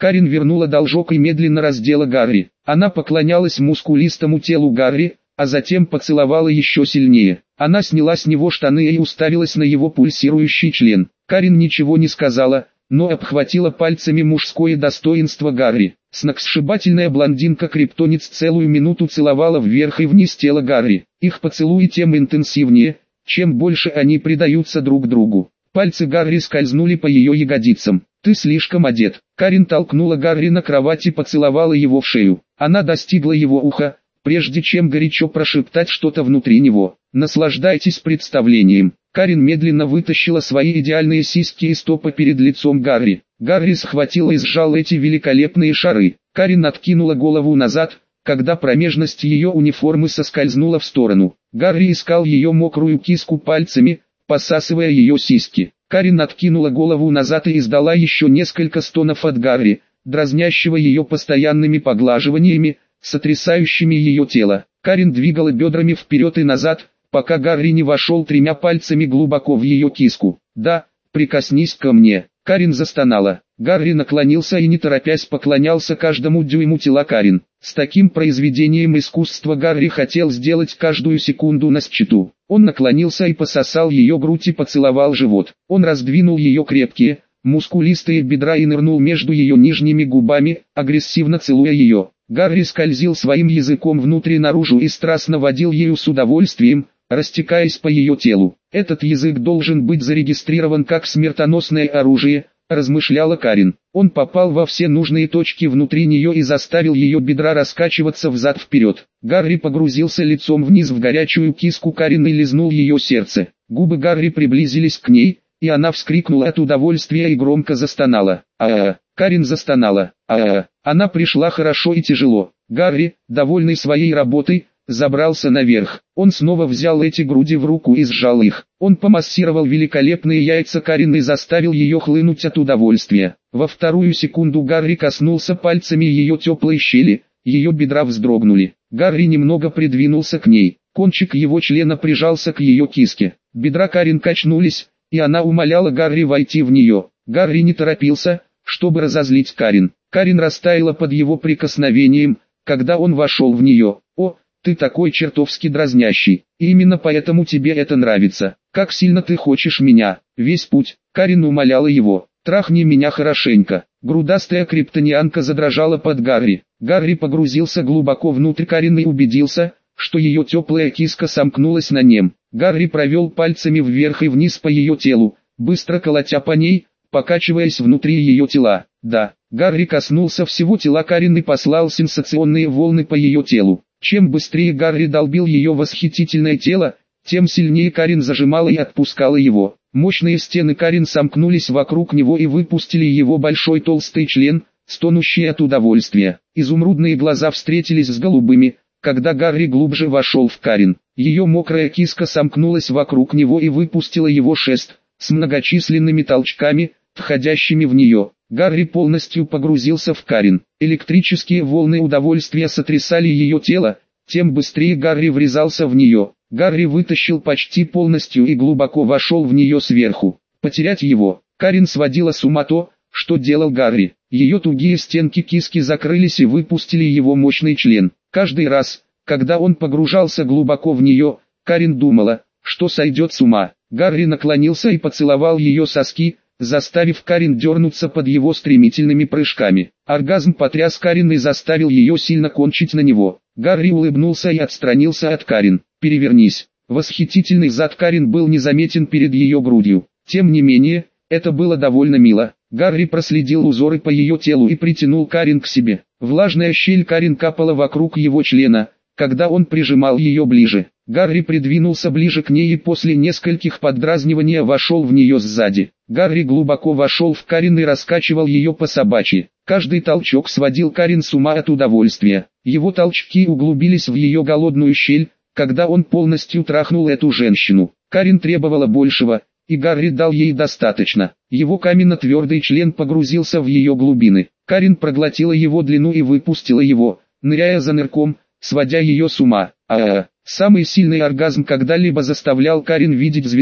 Карин вернула должок и медленно раздела Гарри. Она поклонялась мускулистому телу Гарри, а затем поцеловала еще сильнее. Она сняла с него штаны и уставилась на его пульсирующий член. Карин ничего не сказала, но обхватила пальцами мужское достоинство Гарри. Сногсшибательная блондинка-криптонец целую минуту целовала вверх и вниз тело Гарри. Их поцелуи тем интенсивнее, чем больше они предаются друг другу. Пальцы Гарри скользнули по ее ягодицам. «Ты слишком одет». Карин толкнула Гарри на кровать и поцеловала его в шею. Она достигла его уха, прежде чем горячо прошептать что-то внутри него. «Наслаждайтесь представлением». Карин медленно вытащила свои идеальные сиськи из топа перед лицом Гарри. Гарри схватил и сжал эти великолепные шары. Карин откинула голову назад, когда промежность ее униформы соскользнула в сторону. Гарри искал ее мокрую киску пальцами, посасывая ее сиськи. Карин откинула голову назад и издала еще несколько стонов от Гарри, дразнящего ее постоянными поглаживаниями, сотрясающими ее тело. Карин двигала бедрами вперед и назад, пока Гарри не вошел тремя пальцами глубоко в ее киску. «Да, прикоснись ко мне». Карин застонала. Гарри наклонился и не торопясь поклонялся каждому дюйму тела Карин. С таким произведением искусства Гарри хотел сделать каждую секунду на счету. Он наклонился и пососал ее грудь и поцеловал живот. Он раздвинул ее крепкие, мускулистые бедра и нырнул между ее нижними губами, агрессивно целуя ее. Гарри скользил своим языком внутрь и наружу и страстно водил ею с удовольствием, растекаясь по ее телу. «Этот язык должен быть зарегистрирован как смертоносное оружие», размышляла Карин. Он попал во все нужные точки внутри нее и заставил ее бедра раскачиваться взад-вперед. Гарри погрузился лицом вниз в горячую киску Карин и лизнул ее сердце. Губы Гарри приблизились к ней, и она вскрикнула от удовольствия и громко застонала. «А-а-а!» Карин застонала. «А-а-а!» Она пришла хорошо и тяжело. Гарри, довольный своей работой, забрался наверх. Он снова взял эти груди в руку и сжал их. Он помассировал великолепные яйца Карин и заставил ее хлынуть от удовольствия. Во вторую секунду Гарри коснулся пальцами ее теплой щели, ее бедра вздрогнули. Гарри немного придвинулся к ней. Кончик его члена прижался к ее киске. Бедра Карин качнулись, и она умоляла Гарри войти в нее. Гарри не торопился, чтобы разозлить Карин. Карин растаяла под его прикосновением, когда он вошел в нее. «О, ты такой чертовски дразнящий, и именно поэтому тебе это нравится. Как сильно ты хочешь меня, весь путь». Карин умоляла его. «Трахни меня хорошенько». Грудастая криптонианка задрожала под Гарри. Гарри погрузился глубоко внутрь Карин и убедился, что ее теплая киска сомкнулась на нем. Гарри провел пальцами вверх и вниз по ее телу, быстро колотя по ней, покачиваясь внутри ее тела. Да, Гарри коснулся всего тела Карин и послал сенсационные волны по ее телу. Чем быстрее Гарри долбил ее восхитительное тело, тем сильнее Карин зажимала и отпускала его. Мощные стены Карин сомкнулись вокруг него и выпустили его большой толстый член, стонущий от удовольствия. Изумрудные глаза встретились с голубыми, когда Гарри глубже вошел в Карин. Ее мокрая киска сомкнулась вокруг него и выпустила его шест, с многочисленными толчками, входящими в нее. Гарри полностью погрузился в Карин. Электрические волны удовольствия сотрясали ее тело, тем быстрее Гарри врезался в нее. Гарри вытащил почти полностью и глубоко вошел в нее сверху. Потерять его. Карин сводила с ума то, что делал Гарри. Ее тугие стенки киски закрылись и выпустили его мощный член. Каждый раз, когда он погружался глубоко в нее, Карин думала, что сойдет с ума. Гарри наклонился и поцеловал ее соски, заставив Карин дернуться под его стремительными прыжками. Оргазм потряс Карин и заставил ее сильно кончить на него. Гарри улыбнулся и отстранился от Карин. «Перевернись». Восхитительный зад Карин был незаметен перед ее грудью. Тем не менее, это было довольно мило. Гарри проследил узоры по ее телу и притянул Карин к себе. Влажная щель Карин капала вокруг его члена, когда он прижимал ее ближе. Гарри придвинулся ближе к ней и после нескольких поддразниваний вошел в нее сзади. Гарри глубоко вошел в Карин и раскачивал ее по собачьи. Каждый толчок сводил Карин с ума от удовольствия. Его толчки углубились в ее голодную щель, когда он полностью трахнул эту женщину. Карин требовала большего, и Гарри дал ей достаточно. Его каменно-твердый член погрузился в ее глубины. Карин проглотила его длину и выпустила его, ныряя за нырком, сводя ее с ума. Самый сильный оргазм когда-либо заставлял Карин видеть звезды.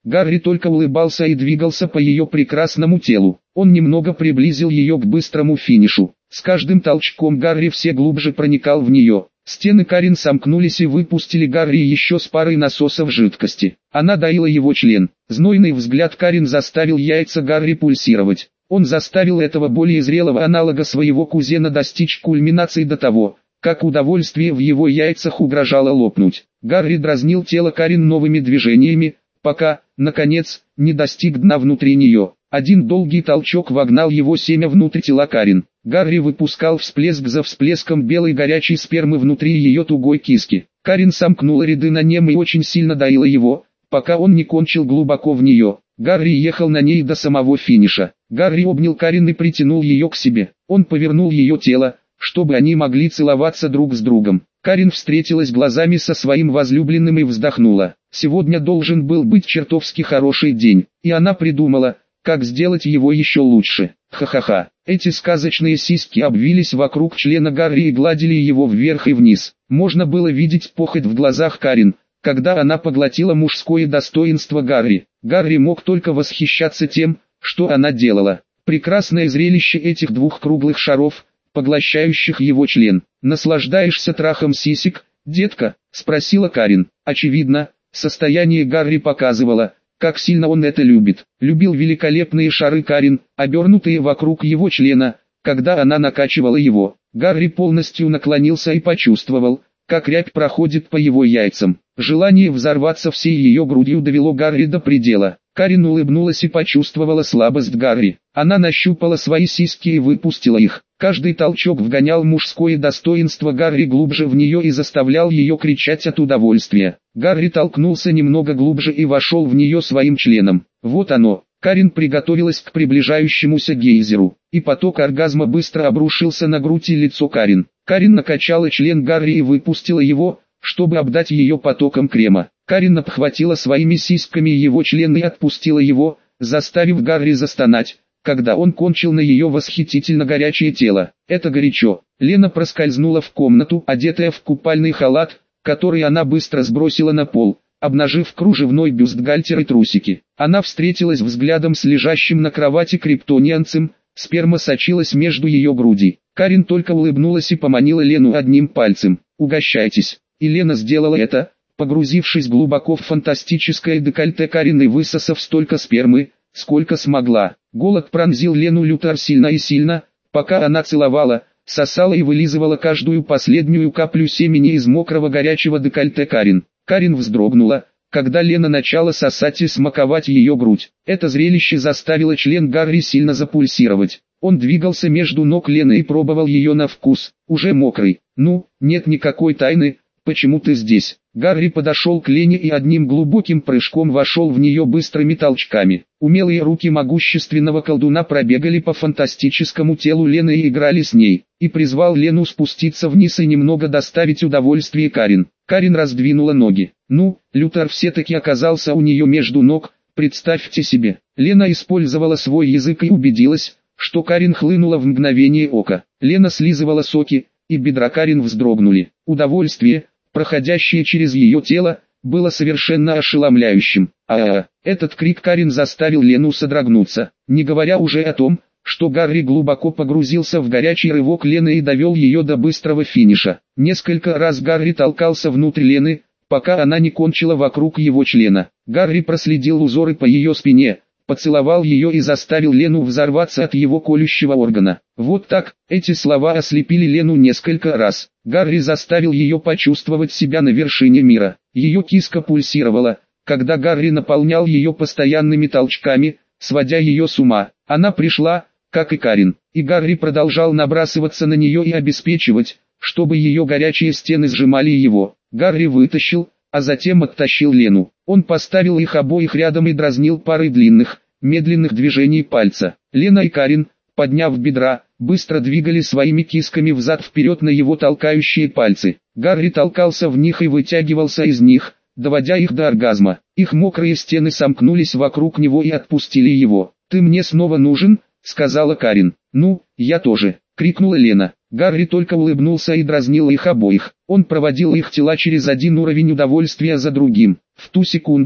Гарри только улыбался и двигался по ее прекрасному телу. Он немного приблизил ее к быстрому финишу. С каждым толчком Гарри все глубже проникал в нее. Стены Карин сомкнулись и выпустили Гарри еще с парой насосов жидкости. Она доила его член. Знойный взгляд Карин заставил яйца Гарри пульсировать. Он заставил этого более зрелого аналога своего кузена достичь кульминации до того, как удовольствие в его яйцах угрожало лопнуть. Гарри дразнил тело Карин новыми движениями, пока, наконец, не достиг дна внутри нее. Один долгий толчок вогнал его семя внутрь тела Карин. Гарри выпускал всплеск за всплеском белой горячей спермы внутри ее тугой киски. Карин сомкнула ряды на нем и очень сильно доила его, пока он не кончил глубоко в нее. Гарри ехал на ней до самого финиша. Гарри обнял Карин и притянул ее к себе. Он повернул ее тело, чтобы они могли целоваться друг с другом. Карин встретилась глазами со своим возлюбленным и вздохнула. Сегодня должен был быть чертовски хороший день, и она придумала, как сделать его еще лучше. Ха-ха-ха. Эти сказочные сиськи обвились вокруг члена Гарри и гладили его вверх и вниз. Можно было видеть похоть в глазах Карин, когда она поглотила мужское достоинство Гарри. Гарри мог только восхищаться тем, что она делала. Прекрасное зрелище этих двух круглых шаров, поглощающих его член. «Наслаждаешься трахом сисек, детка?» – спросила Карин. Очевидно, состояние Гарри показывало, как сильно он это любит. Любил великолепные шары Карин, обернутые вокруг его члена, когда она накачивала его. Гарри полностью наклонился и почувствовал, как рябь проходит по его яйцам. Желание взорваться всей ее грудью довело Гарри до предела. Карин улыбнулась и почувствовала слабость Гарри. Она нащупала свои сиськи и выпустила их. Каждый толчок вгонял мужское достоинство Гарри глубже в нее и заставлял ее кричать от удовольствия. Гарри толкнулся немного глубже и вошел в нее своим членом. Вот оно. Карин приготовилась к приближающемуся гейзеру, и поток оргазма быстро обрушился на грудь и лицо Карин. Карин накачала член Гарри и выпустила его, чтобы обдать ее потоком крема. Карин обхватила своими сиськами его член и отпустила его, заставив Гарри застонать, когда он кончил на ее восхитительно горячее тело. Это горячо. Лена проскользнула в комнату, одетая в купальный халат, который она быстро сбросила на пол, обнажив кружевной бюстгальтер и трусики. Она встретилась взглядом с лежащим на кровати криптонианцем, сперма сочилась между ее груди. Карин только улыбнулась и поманила Лену одним пальцем. «Угощайтесь». И Лена сделала это, погрузившись глубоко в фантастическое декольте Карин и высосав столько спермы, сколько смогла. Голод пронзил Лену Лютер сильно и сильно, пока она целовала, сосала и вылизывала каждую последнюю каплю семени из мокрого горячего декольте Карин. Карин вздрогнула, когда Лена начала сосать и смаковать ее грудь. Это зрелище заставило член Гарри сильно запульсировать. Он двигался между ног Лены и пробовал ее на вкус, уже мокрый. «Ну, нет никакой тайны, почему ты здесь?» Гарри подошел к Лене и одним глубоким прыжком вошел в нее быстрыми толчками. Умелые руки могущественного колдуна пробегали по фантастическому телу Лены и играли с ней, и призвал Лену спуститься вниз и немного доставить удовольствие Карин. Карин раздвинула ноги. «Ну, Лютер все-таки оказался у нее между ног, представьте себе». Лена использовала свой язык и убедилась, что Карин хлынула в мгновение ока. Лена слизывала соки, и бедра Карин вздрогнули. Удовольствие, проходящее через ее тело, было совершенно ошеломляющим. Этот крик Карин заставил Лену содрогнуться, не говоря уже о том, что Гарри глубоко погрузился в горячий рывок Лены и довел ее до быстрого финиша. Несколько раз Гарри толкался внутрь Лены, пока она не кончила вокруг его члена. Гарри проследил узоры по ее спине, поцеловал ее и заставил Лену взорваться от его колющего органа. Вот так, эти слова ослепили Лену несколько раз. Гарри заставил ее почувствовать себя на вершине мира. Ее киска пульсировала, когда Гарри наполнял ее постоянными толчками, сводя ее с ума. Она пришла, как и Карин, и Гарри продолжал набрасываться на нее и обеспечивать, чтобы ее горячие стены сжимали его. Гарри вытащил, а затем оттащил Лену. Он поставил их обоих рядом и дразнил парой длинных, медленных движений пальца. Лена и Карин, подняв бедра, быстро двигали своими кисками взад-вперед на его толкающие пальцы. Гарри толкался в них и вытягивался из них, доводя их до оргазма. Их мокрые стены сомкнулись вокруг него и отпустили его. «Ты мне снова нужен?» — сказала Карин. «Ну, я тоже», — крикнула Лена. Гарри только улыбнулся и дразнил их обоих. Он проводил их тела через один уровень удовольствия за другим. В ту секунду,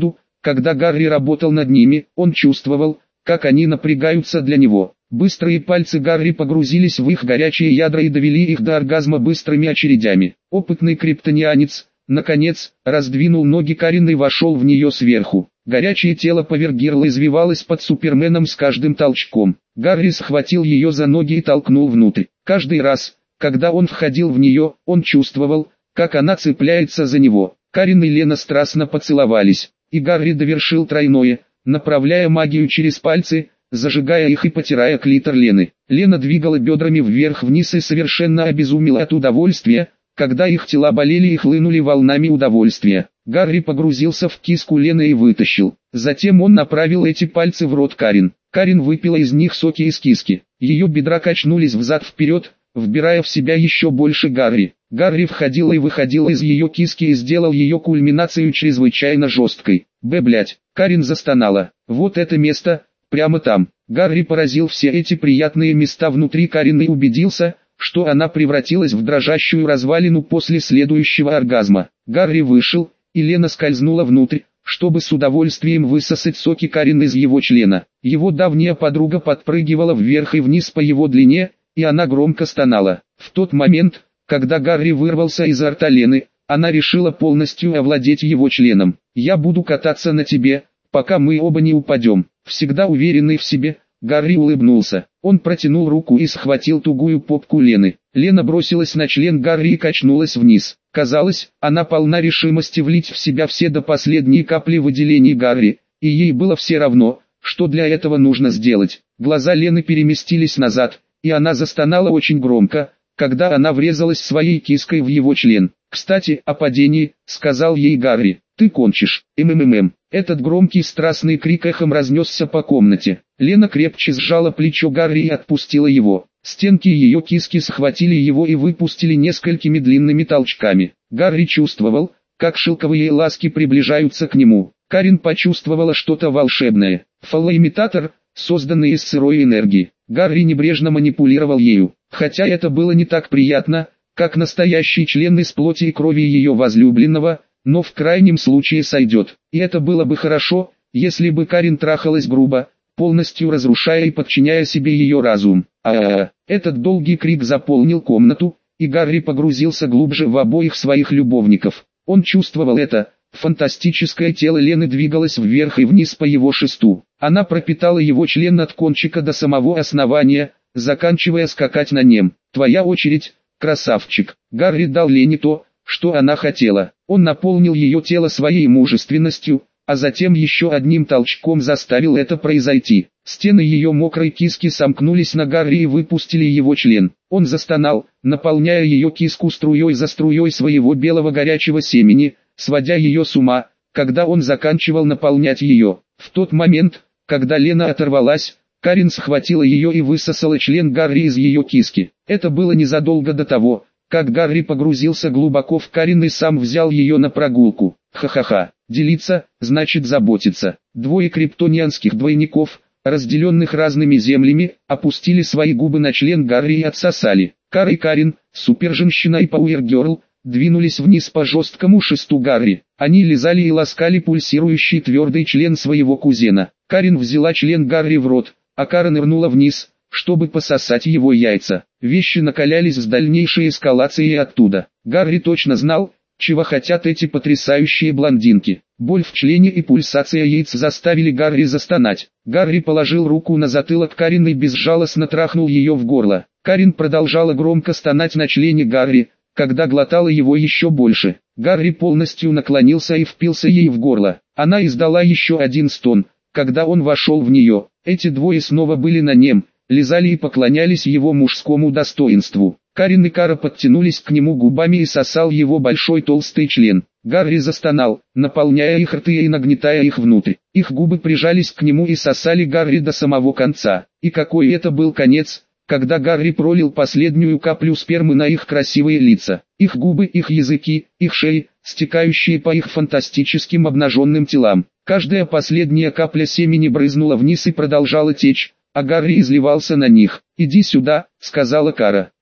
Когда Гарри работал над ними, он чувствовал, как они напрягаются для него. Быстрые пальцы Гарри погрузились в их горячие ядра и довели их до оргазма быстрыми очередями. Опытный криптонианец, наконец, раздвинул ноги Карин и вошел в нее сверху. Горячее тело Повергирла извивалось под Суперменом с каждым толчком. Гарри схватил ее за ноги и толкнул внутрь. Каждый раз, когда он входил в нее, он чувствовал, как она цепляется за него. Карин и Лена страстно поцеловались, и Гарри довершил тройное, направляя магию через пальцы, зажигая их и потирая клитор Лены. Лена двигала бедрами вверх-вниз и совершенно обезумела от удовольствия, когда их тела болели и хлынули волнами удовольствия. Гарри погрузился в киску Лены и вытащил. Затем он направил эти пальцы в рот Карин. Карин выпила из них соки из киски. Ее бедра качнулись взад-вперед, вбирая в себя еще больше Гарри. Гарри входил и выходил из ее киски и сделал ее кульминацию чрезвычайно жесткой. Блять, Карин застонала. Вот это место, прямо там. Гарри поразил все эти приятные места внутри Карин и убедился, что она превратилась в дрожащую развалину после следующего оргазма. Гарри вышел, и Лена скользнула внутрь, чтобы с удовольствием высосать соки Карин из его члена. Его давняя подруга подпрыгивала вверх и вниз по его длине, и она громко стонала. В тот момент, когда Гарри вырвался изо рта Лены, она решила полностью овладеть его членом. «Я буду кататься на тебе, пока мы оба не упадем». Всегда уверенный в себе, Гарри улыбнулся. Он протянул руку и схватил тугую попку Лены. Лена бросилась на член Гарри и качнулась вниз. Казалось, она полна решимости влить в себя все до последней капли выделений Гарри, и ей было все равно, что для этого нужно сделать. Глаза Лены переместились назад, и она застонала очень громко, когда она врезалась своей киской в его член. «Кстати, о падении», — сказал ей Гарри, — «ты кончишь, МММ». Этот громкий страстный крик эхом разнесся по комнате. Лена крепче сжала плечо Гарри и отпустила его. Стенки ее киски схватили его и выпустили несколькими длинными толчками. Гарри чувствовал, как шелковые ласки приближаются к нему. Карин почувствовала что-то волшебное. Фалоимитатор, созданный из сырой энергии. Гарри небрежно манипулировал ею, хотя это было не так приятно, как настоящий член из плоти и крови ее возлюбленного, но в крайнем случае сойдет. И это было бы хорошо, если бы Карин трахалась грубо, полностью разрушая и подчиняя себе ее разум. Этот долгий крик заполнил комнату, и Гарри погрузился глубже в обоих своих любовников. Он чувствовал это. Фантастическое тело Лены двигалось вверх и вниз по его шесту. Она пропитала его член от кончика до самого основания, заканчивая скакать на нем. «Твоя очередь, красавчик». Гарри дал Лене то, что она хотела. Он наполнил ее тело своей мужественностью, а затем еще одним толчком заставил это произойти. Стены ее мокрой киски сомкнулись на Гарри и выпустили его член. Он застонал, наполняя ее киску струей за струей своего белого горячего семени, сводя ее с ума, когда он заканчивал наполнять ее. В тот момент, когда Лена оторвалась, Карин схватила ее и высосала член Гарри из ее киски. Это было незадолго до того, как Гарри погрузился глубоко в Карин и сам взял ее на прогулку. Ха-ха-ха. Делиться, значит заботиться. Двое криптонианских двойников, разделенных разными землями, опустили свои губы на член Гарри и отсосали. Кара и Карин, суперженщина и Пауэргерл, двинулись вниз по жесткому шесту Гарри. Они лизали и ласкали пульсирующий твердый член своего кузена. Карин взяла член Гарри в рот, а Кара нырнула вниз, чтобы пососать его яйца. Вещи накалялись с дальнейшей эскалацией оттуда. Гарри точно знал, чего хотят эти потрясающие блондинки. Боль в члене и пульсация яиц заставили Гарри застонать. Гарри положил руку на затылок Карин и безжалостно трахнул ее в горло. Карин продолжала громко стонать на члене Гарри, когда глотала его еще больше. Гарри полностью наклонился и впился ей в горло. Она издала еще один стон, когда он вошел в нее. Эти двое снова были на нем, лизали и поклонялись его мужскому достоинству. Карин и Кара подтянулись к нему губами и сосал его большой толстый член. Гарри застонал, наполняя их рты и нагнетая их внутрь. Их губы прижались к нему и сосали Гарри до самого конца. И какой это был конец, когда Гарри пролил последнюю каплю спермы на их красивые лица. Их губы, их языки, их шеи, стекающие по их фантастическим обнаженным телам. Каждая последняя капля семени брызнула вниз и продолжала течь, а Гарри изливался на них. «Иди сюда», — сказала Кара.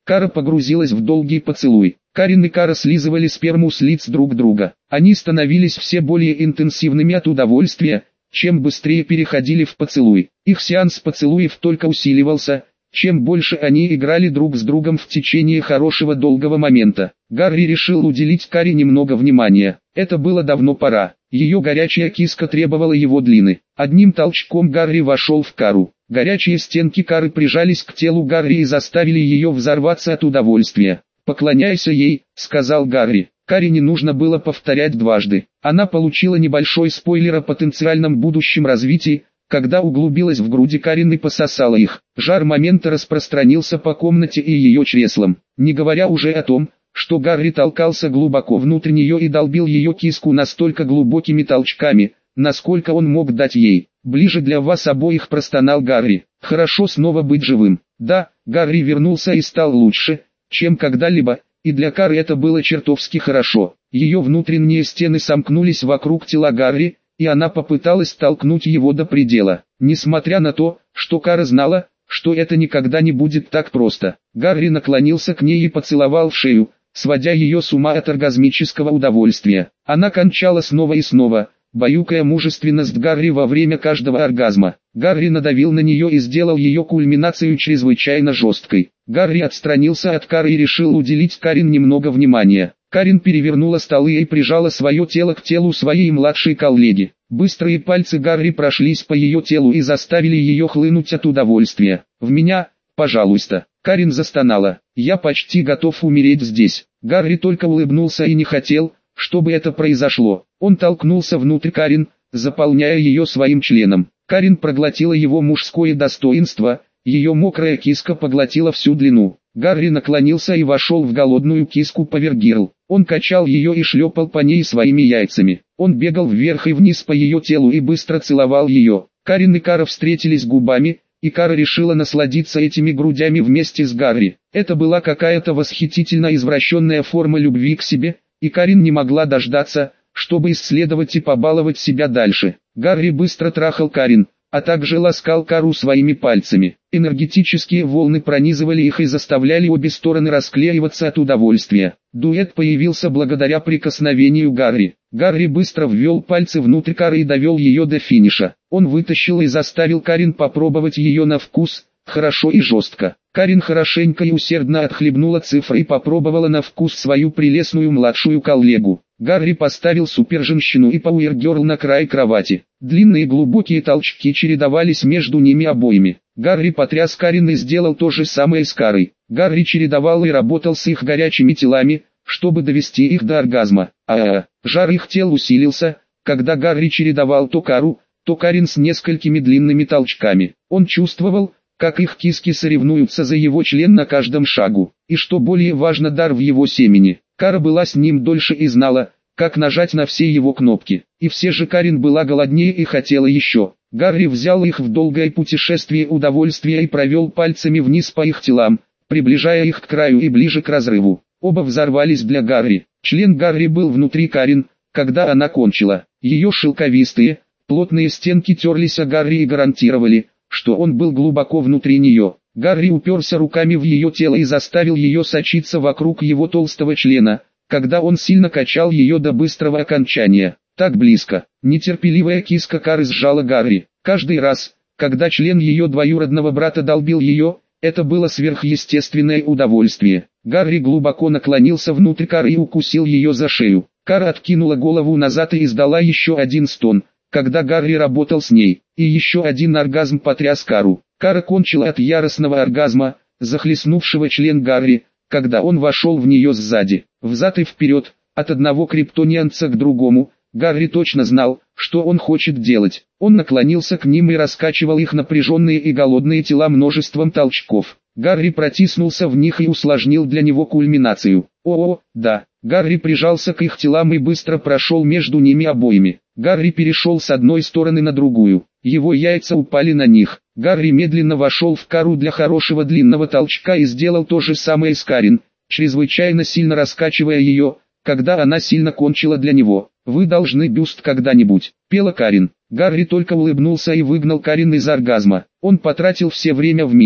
Кара погрузилась в долгий поцелуй. Карин и Кара слизывали сперму с лиц друг друга. Они становились все более интенсивными от удовольствия, чем быстрее переходили в поцелуй. Их сеанс поцелуев только усиливался, чем больше они играли друг с другом в течение хорошего долгого момента. Гарри решил уделить Каре немного внимания. Это было давно пора. Ее горячая киска требовала его длины. Одним толчком Гарри вошел в Кару. Горячие стенки Кары прижались к телу Гарри и заставили ее взорваться от удовольствия. «Поклоняйся ей», — сказал Гарри. Каре не нужно было повторять дважды. Она получила небольшой спойлер о потенциальном будущем развитии, когда углубилась в груди Карин и пососала их. Жар момента распространился по комнате и ее чреслам, не говоря уже о том, что Гарри толкался глубоко внутрь нее и долбил ее киску настолько глубокими толчками, насколько он мог дать ей. «Ближе для вас обоих», — простонал Гарри. «Хорошо снова быть живым». Да, Гарри вернулся и стал лучше, чем когда-либо, и для Кары это было чертовски хорошо. Ее внутренние стены сомкнулись вокруг тела Гарри, и она попыталась толкнуть его до предела. Несмотря на то, что Кара знала, что это никогда не будет так просто, Гарри наклонился к ней и поцеловал в шею, сводя ее с ума от оргазмического удовольствия. Она кончала снова и снова, баюкая мужественность Гарри во время каждого оргазма. Гарри надавил на нее и сделал ее кульминацию чрезвычайно жесткой. Гарри отстранился от Кары и решил уделить Карин немного внимания. Карин перевернула столы и прижала свое тело к телу своей младшей коллеги. Быстрые пальцы Гарри прошлись по ее телу и заставили ее хлынуть от удовольствия. «В меня, пожалуйста». Карин застонала. «Я почти готов умереть здесь». Гарри только улыбнулся и не хотел, чтобы это произошло. Он толкнулся внутрь Карин, заполняя ее своим членом. Карин проглотила его мужское достоинство, ее мокрая киска поглотила всю длину. Гарри наклонился и вошел в голодную киску поверх гирл. Он качал ее и шлепал по ней своими яйцами. Он бегал вверх и вниз по ее телу и быстро целовал ее. Карин и Кара встретились губами, и Кара решила насладиться этими грудями вместе с Гарри. Это была какая-то восхитительно извращенная форма любви к себе, и Карин не могла дождаться, чтобы исследовать и побаловать себя дальше. Гарри быстро трахал Карин, а также ласкал Кару своими пальцами. Энергетические волны пронизывали их и заставляли обе стороны расклеиваться от удовольствия. Дуэт появился благодаря прикосновению Гарри. Гарри быстро ввел пальцы внутрь Кары и довел ее до финиша. Он вытащил и заставил Карин попробовать ее на вкус, хорошо и жестко. Карин хорошенько и усердно отхлебнула цифры и попробовала на вкус свою прелестную младшую коллегу. Гарри поставил суперженщину и пауэргерл на край кровати. Длинные глубокие толчки чередовались между ними обоими. Гарри потряс Карин и сделал то же самое с Карой. Гарри чередовал и работал с их горячими телами, чтобы довести их до оргазма. Жар их тел усилился, когда Гарри чередовал то Кару, то Карин с несколькими длинными толчками. Он чувствовал, как их киски соревнуются за его член на каждом шагу. И что более важно, дар в его семени. Кара была с ним дольше и знала, как нажать на все его кнопки. И все же Карин была голоднее и хотела еще. Гарри взял их в долгое путешествие удовольствия и провел пальцами вниз по их телам, приближая их к краю и ближе к разрыву. Оба взорвались для Гарри. Член Гарри был внутри Карин, когда она кончила. Ее шелковистые, плотные стенки терлись о Гарри и гарантировали, что он был глубоко внутри нее. Гарри уперся руками в ее тело и заставил ее сочиться вокруг его толстого члена, когда он сильно качал ее до быстрого окончания. Так близко. Нетерпеливая киска Кары сжала Гарри. Каждый раз, когда член ее двоюродного брата долбил ее, это было сверхъестественное удовольствие. Гарри глубоко наклонился внутрь Кары и укусил ее за шею. Кара откинула голову назад и издала еще один стон, когда Гарри работал с ней, и еще один оргазм потряс Кару. Кара кончила от яростного оргазма, захлестнувшего член Гарри, когда он вошел в нее сзади. Взад и вперед, от одного криптонианца к другому, Гарри точно знал, что он хочет делать. Он наклонился к ним и раскачивал их напряженные и голодные тела множеством толчков. Гарри протиснулся в них и усложнил для него кульминацию. Да. Гарри прижался к их телам и быстро прошел между ними обоими. Гарри перешел с одной стороны на другую. Его яйца упали на них. Гарри медленно вошел в Кару для хорошего длинного толчка и сделал то же самое с Карин, чрезвычайно сильно раскачивая ее, когда она сильно кончила для него. «Вы должны бюст когда-нибудь», — пела Карин. Гарри только улыбнулся и выгнал Карин из оргазма. Он потратил все время в мире,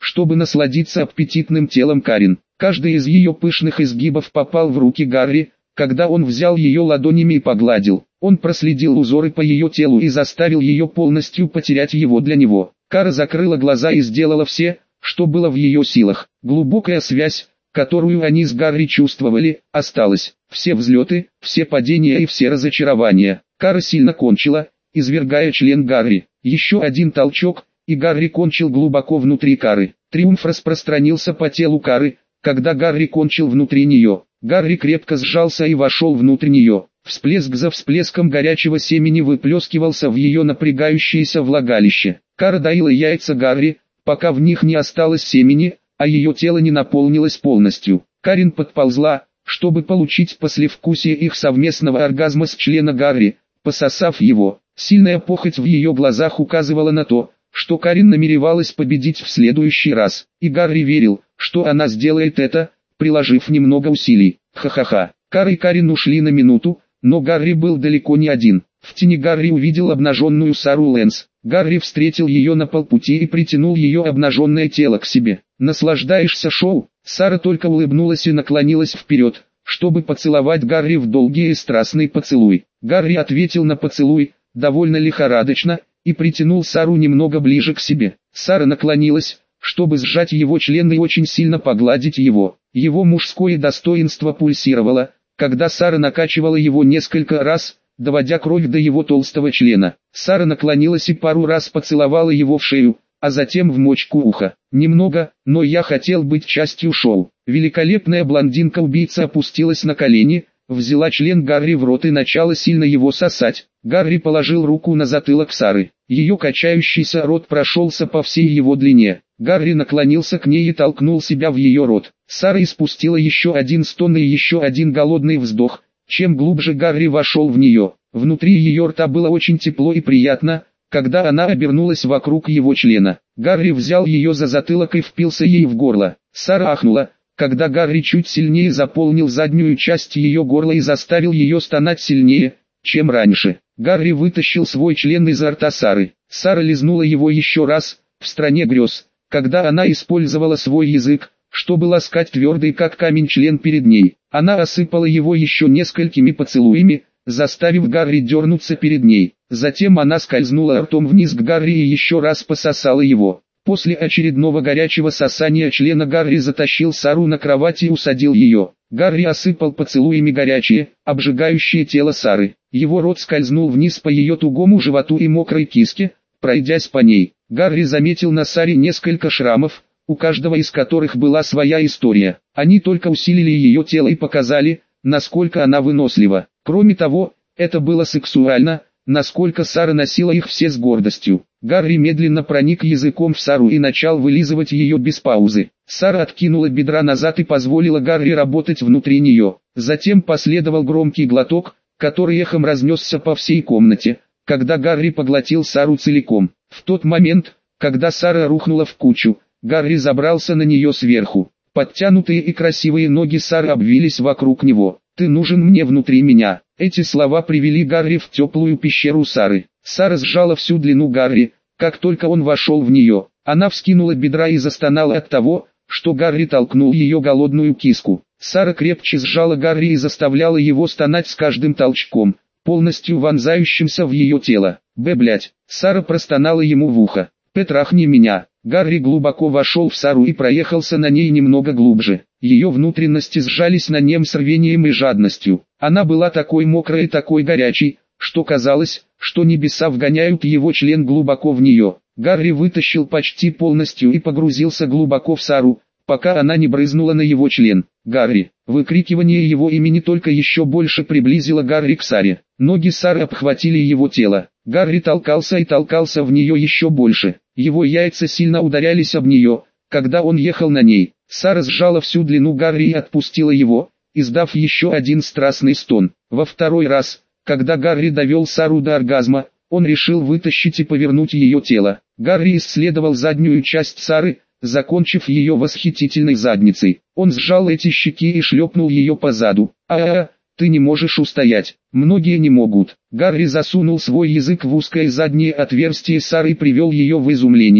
чтобы насладиться аппетитным телом Карин. Каждый из ее пышных изгибов попал в руки Гарри, когда он взял ее ладонями и погладил. Он проследил узоры по ее телу и заставил ее полностью потерять его для него. Кара закрыла глаза и сделала все, что было в ее силах. Глубокая связь, которую они с Гарри чувствовали, осталась. Все взлеты, все падения и все разочарования. Кара сильно кончила, извергая член Гарри. Еще один толчок, и Гарри кончил глубоко внутри Кары. Триумф распространился по телу Кары, когда Гарри кончил внутри нее. Гарри крепко сжался и вошел внутрь нее. Всплеск за всплеском горячего семени выплескивался в ее напрягающееся влагалище. Кара доила яйца Гарри, пока в них не осталось семени, а ее тело не наполнилось полностью. Карин подползла, чтобы получить послевкусие их совместного оргазма с члена Гарри, пососав его. Сильная похоть в ее глазах указывала на то, что Карин намеревалась победить в следующий раз. И Гарри верил, что она сделает это, приложив немного усилий. Ха-ха-ха. Кара и Карин ушли на минуту, но Гарри был далеко не один. В тени Гарри увидел обнаженную Сару Лэнс. Гарри встретил ее на полпути и притянул ее обнаженное тело к себе. «Наслаждаешься шоу?» Сара только улыбнулась и наклонилась вперед, чтобы поцеловать Гарри в долгий и страстный поцелуй. Гарри ответил на поцелуй, довольно лихорадочно, и притянул Сару немного ближе к себе. Сара наклонилась, чтобы сжать его член и очень сильно погладить его. Его мужское достоинство пульсировало, когда Сара накачивала его несколько раз, доводя кровь до его толстого члена. Сара наклонилась и пару раз поцеловала его в шею, а затем в мочку уха. Немного, но я хотел быть частью шоу. Великолепная блондинка-убийца опустилась на колени, взяла член Гарри в рот и начала сильно его сосать. Гарри положил руку на затылок Сары. Ее качающийся рот прошелся по всей его длине. Гарри наклонился к ней и толкнул себя в ее рот. Сара испустила еще один стон и еще один голодный вздох. Чем глубже Гарри вошел в нее, внутри ее рта было очень тепло и приятно, когда она обернулась вокруг его члена. Гарри взял ее за затылок и впился ей в горло. Сара ахнула, когда Гарри чуть сильнее заполнил заднюю часть ее горла и заставил ее стонать сильнее, чем раньше. Гарри вытащил свой член изо рта Сары. Сара лизнула его еще раз, в стране грез, когда она использовала свой язык, чтобы ласкать твердый как камень член перед ней. Она осыпала его еще несколькими поцелуями, заставив Гарри дернуться перед ней. Затем она скользнула ртом вниз к Гарри и еще раз пососала его. После очередного горячего сосания члена Гарри затащил Сару на кровать и усадил ее. Гарри осыпал поцелуями горячее, обжигающее тело Сары. Его рот скользнул вниз по ее тугому животу и мокрой киске, пройдясь по ней. Гарри заметил на Саре несколько шрамов, у каждого из которых была своя история. Они только усилили ее тело и показали, насколько она вынослива. Кроме того, это было сексуально, насколько Сара носила их все с гордостью. Гарри медленно проник языком в Сару и начал вылизывать ее без паузы. Сара откинула бедра назад и позволила Гарри работать внутри нее. Затем последовал громкий глоток, который эхом разнесся по всей комнате, когда Гарри поглотил Сару целиком. В тот момент, когда Сара рухнула в кучу, Гарри забрался на нее сверху. Подтянутые и красивые ноги Сары обвились вокруг него. «Ты нужен мне внутри меня». Эти слова привели Гарри в теплую пещеру Сары. Сара сжала всю длину Гарри, как только он вошел в нее. Она вскинула бедра и застонала от того, что Гарри толкнул ее голодную киску. Сара крепче сжала Гарри и заставляла его стонать с каждым толчком, полностью вонзающимся в ее тело. Блять. Сара простонала ему в ухо. «Трахни меня». Гарри глубоко вошел в Сару и проехался на ней немного глубже. Ее внутренности сжались на нем с рвением и жадностью. Она была такой мокрой и такой горячей, что казалось, что небеса вгоняют его член глубоко в нее. Гарри вытащил почти полностью и погрузился глубоко в Сару, пока она не брызнула на его член. «Гарри!» Выкрикивание его имени только еще больше приблизило Гарри к Саре. Ноги Сары обхватили его тело. Гарри толкался и толкался в нее еще больше. Его яйца сильно ударялись об нее, когда он ехал на ней. Сара сжала всю длину Гарри и отпустила его, издав еще один страстный стон. Во второй раз, когда Гарри довел Сару до оргазма, он решил вытащить и повернуть ее тело. Гарри исследовал заднюю часть Сары, закончив ее восхитительной задницей. Он сжал эти щеки и шлепнул ее по заду. Ты не можешь устоять. Многие не могут. Гарри засунул свой язык в узкое заднее отверстие Сары и привел ее в изумление,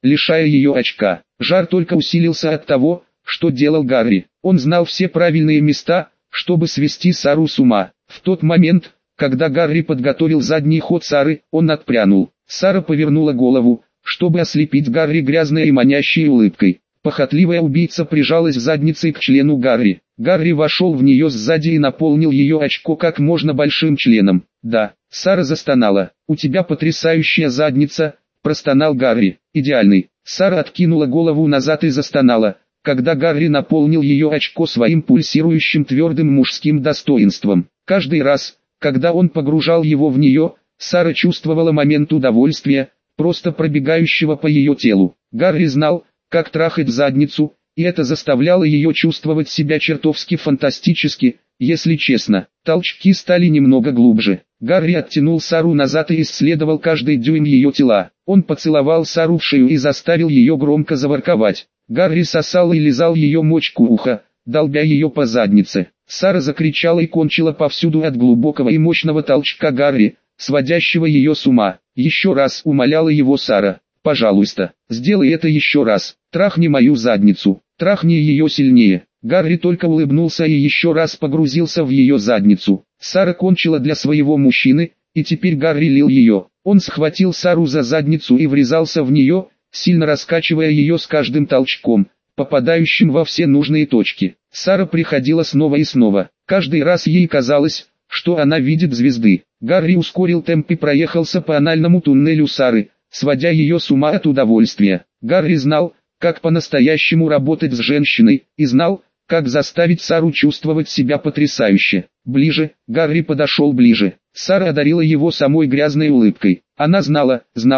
лишая ее очка. Жар только усилился от того, что делал Гарри. Он знал все правильные места, чтобы свести Сару с ума. В тот момент, когда Гарри подготовил задний ход Сары, он отпрянул. Сара повернула голову, чтобы ослепить Гарри грязной и манящей улыбкой. Похотливая убийца прижалась задницей к члену Гарри. Гарри вошел в нее сзади и наполнил ее очко как можно большим членом. «Да», Сара застонала. «У тебя потрясающая задница», простонал Гарри. «Идеальный». Сара откинула голову назад и застонала, когда Гарри наполнил ее очко своим пульсирующим твердым мужским достоинством. Каждый раз, когда он погружал его в нее, Сара чувствовала момент удовольствия, просто пробегающего по ее телу. Гарри знал, как трахать задницу, и это заставляло ее чувствовать себя чертовски фантастически, если честно. Толчки стали немного глубже. Гарри оттянул Сару назад и исследовал каждый дюйм ее тела. Он поцеловал Сару в шею и заставил ее громко заворковать. Гарри сосал и лизал ее мочку уха, долбя ее по заднице. Сара закричала и кончила повсюду от глубокого и мощного толчка Гарри, сводящего ее с ума. «Еще раз», умоляла его Сара. «Пожалуйста, сделай это еще раз. Трахни мою задницу, трахни ее сильнее». Гарри только улыбнулся и еще раз погрузился в ее задницу. Сара кончила для своего мужчины, и теперь Гарри лил ее. Он схватил Сару за задницу и врезался в нее, сильно раскачивая ее с каждым толчком, попадающим во все нужные точки. Сара приходила снова и снова. Каждый раз ей казалось, что она видит звезды. Гарри ускорил темп и проехался по анальному туннелю Сары, сводя ее с ума от удовольствия. Гарри знал, как по-настоящему работать с женщиной, и знал, как заставить Сару чувствовать себя потрясающе. Ближе, Гарри подошел ближе. Сара одарила его самой грязной улыбкой. Она знала,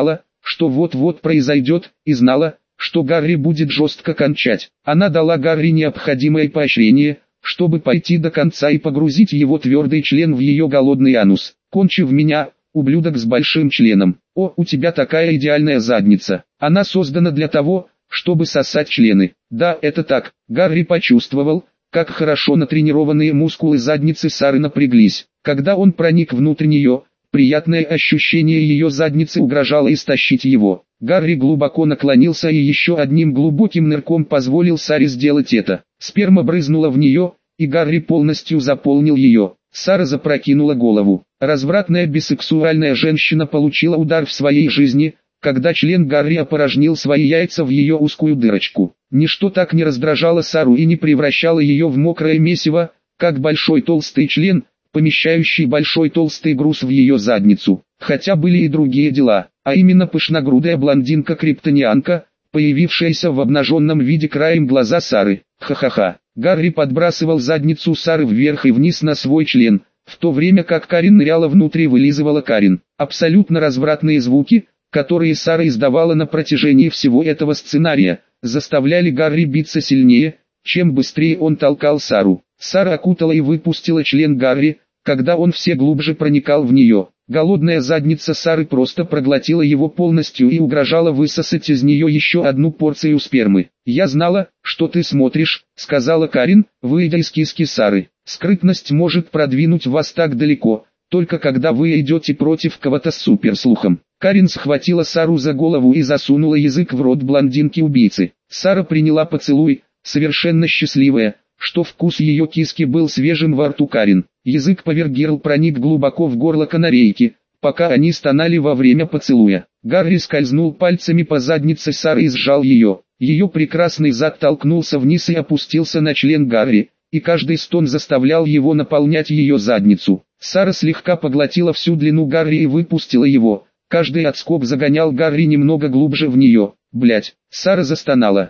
что вот-вот произойдет, и знала, что Гарри будет жестко кончать. Она дала Гарри необходимое поощрение, чтобы пойти до конца и погрузить его твердый член в ее голодный анус. «Кончи в меня, ублюдок с большим членом. О, у тебя такая идеальная задница. Она создана для того, чтобы сосать члены». Да, это так. Гарри почувствовал, как хорошо натренированные мускулы задницы Сары напряглись. Когда он проник внутрь нее, приятное ощущение ее задницы угрожало истощить его. Гарри глубоко наклонился и еще одним глубоким нырком позволил Саре сделать это. Сперма брызнула в нее, и Гарри полностью заполнил ее. Сара запрокинула голову. Развратная бисексуальная женщина получила удар в своей жизни, когда член Гарри опорожнил свои яйца в ее узкую дырочку. Ничто так не раздражало Сару и не превращало ее в мокрое месиво, как большой толстый член, помещающий большой толстый груз в ее задницу. Хотя были и другие дела, а именно пышногрудая блондинка-криптонианка, появившаяся в обнаженном виде краем глаза Сары. Ха-ха-ха. Гарри подбрасывал задницу Сары вверх и вниз на свой член, в то время как Карин ныряла внутрь и вылизывала Карин. Абсолютно развратные звуки, которые Сара издавала на протяжении всего этого сценария, заставляли Гарри биться сильнее, чем быстрее он толкал Сару. Сара окутала и выпустила член Гарри, когда он все глубже проникал в нее. Голодная задница Сары просто проглотила его полностью и угрожала высосать из нее еще одну порцию спермы. «Я знала, что ты смотришь», — сказала Карин, выйдя из киски Сары. «Скрытность может продвинуть вас так далеко, только когда вы идете против кого-то с суперслухом». Карин схватила Сару за голову и засунула язык в рот блондинки-убийцы. Сара приняла поцелуй, совершенно счастливая, что вкус ее киски был свежим во рту Карин. Язык Повергирл проник глубоко в горло канарейки, пока они стонали во время поцелуя. Гарри скользнул пальцами по заднице Сары и сжал ее. Ее прекрасный зад толкнулся вниз и опустился на член Гарри, и каждый стон заставлял его наполнять ее задницу. Сара слегка поглотила всю длину Гарри и выпустила его. Каждый отскок загонял Гарри немного глубже в нее. Блять, Сара застонала.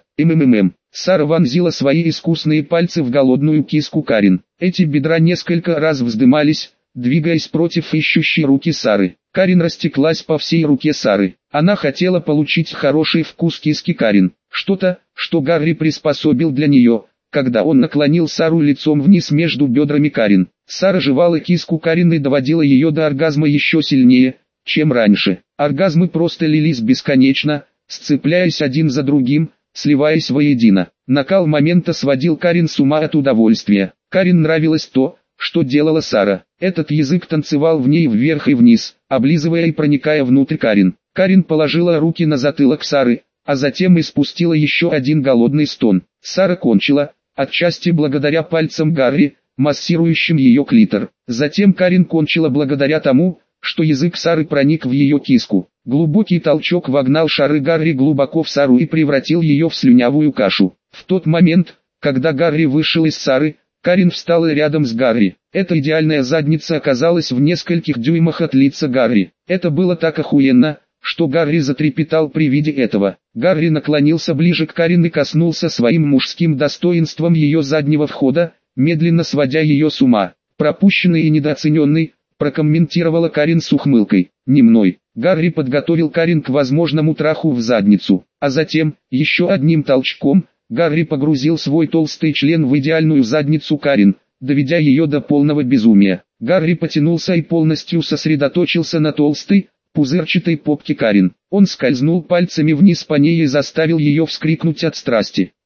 Сара вонзила свои искусные пальцы в голодную киску Карин. Эти бедра несколько раз вздымались, двигаясь против ищущей руки Сары. Карин растеклась по всей руке Сары. Она хотела получить хороший вкус киски Карин. Что-то, что Гарри приспособил для нее, когда он наклонил Сару лицом вниз между бедрами Карин. Сара жевала киску Карин и доводила ее до оргазма еще сильнее, чем раньше. Оргазмы просто лились бесконечно, сцепляясь один за другим, сливаясь воедино. Накал момента сводил Карин с ума от удовольствия. Карин нравилось то, что делала Сара. Этот язык танцевал в ней вверх и вниз, облизывая и проникая внутрь Карин. Карин положила руки на затылок Сары, а затем испустила еще один голодный стон. Сара кончила, отчасти благодаря пальцам Гарри, массирующим ее клитор. Затем Карен кончила благодаря тому, что язык Сары проник в ее киску. Глубокий толчок вогнал шары Гарри глубоко в Сару и превратил ее в слюнявую кашу. В тот момент, когда Гарри вышел из Сары, Карен встала рядом с Гарри. Эта идеальная задница оказалась в нескольких дюймах от лица Гарри. Это было так охуенно, что Гарри затрепетал при виде этого. Гарри наклонился ближе к Карен и коснулся своим мужским достоинством ее заднего входа, медленно сводя ее с ума. «Пропущенный и недооцененный», прокомментировала Карен с ухмылкой. «Не мной». Гарри подготовил Карен к возможному траху в задницу, а затем, еще одним толчком, Гарри погрузил свой толстый член в идеальную задницу Карен, доведя ее до полного безумия. Гарри потянулся и полностью сосредоточился на толстой, пузырчатой попке Карен. Он скользнул пальцами вниз по ней и заставил ее вскрикнуть от страсти.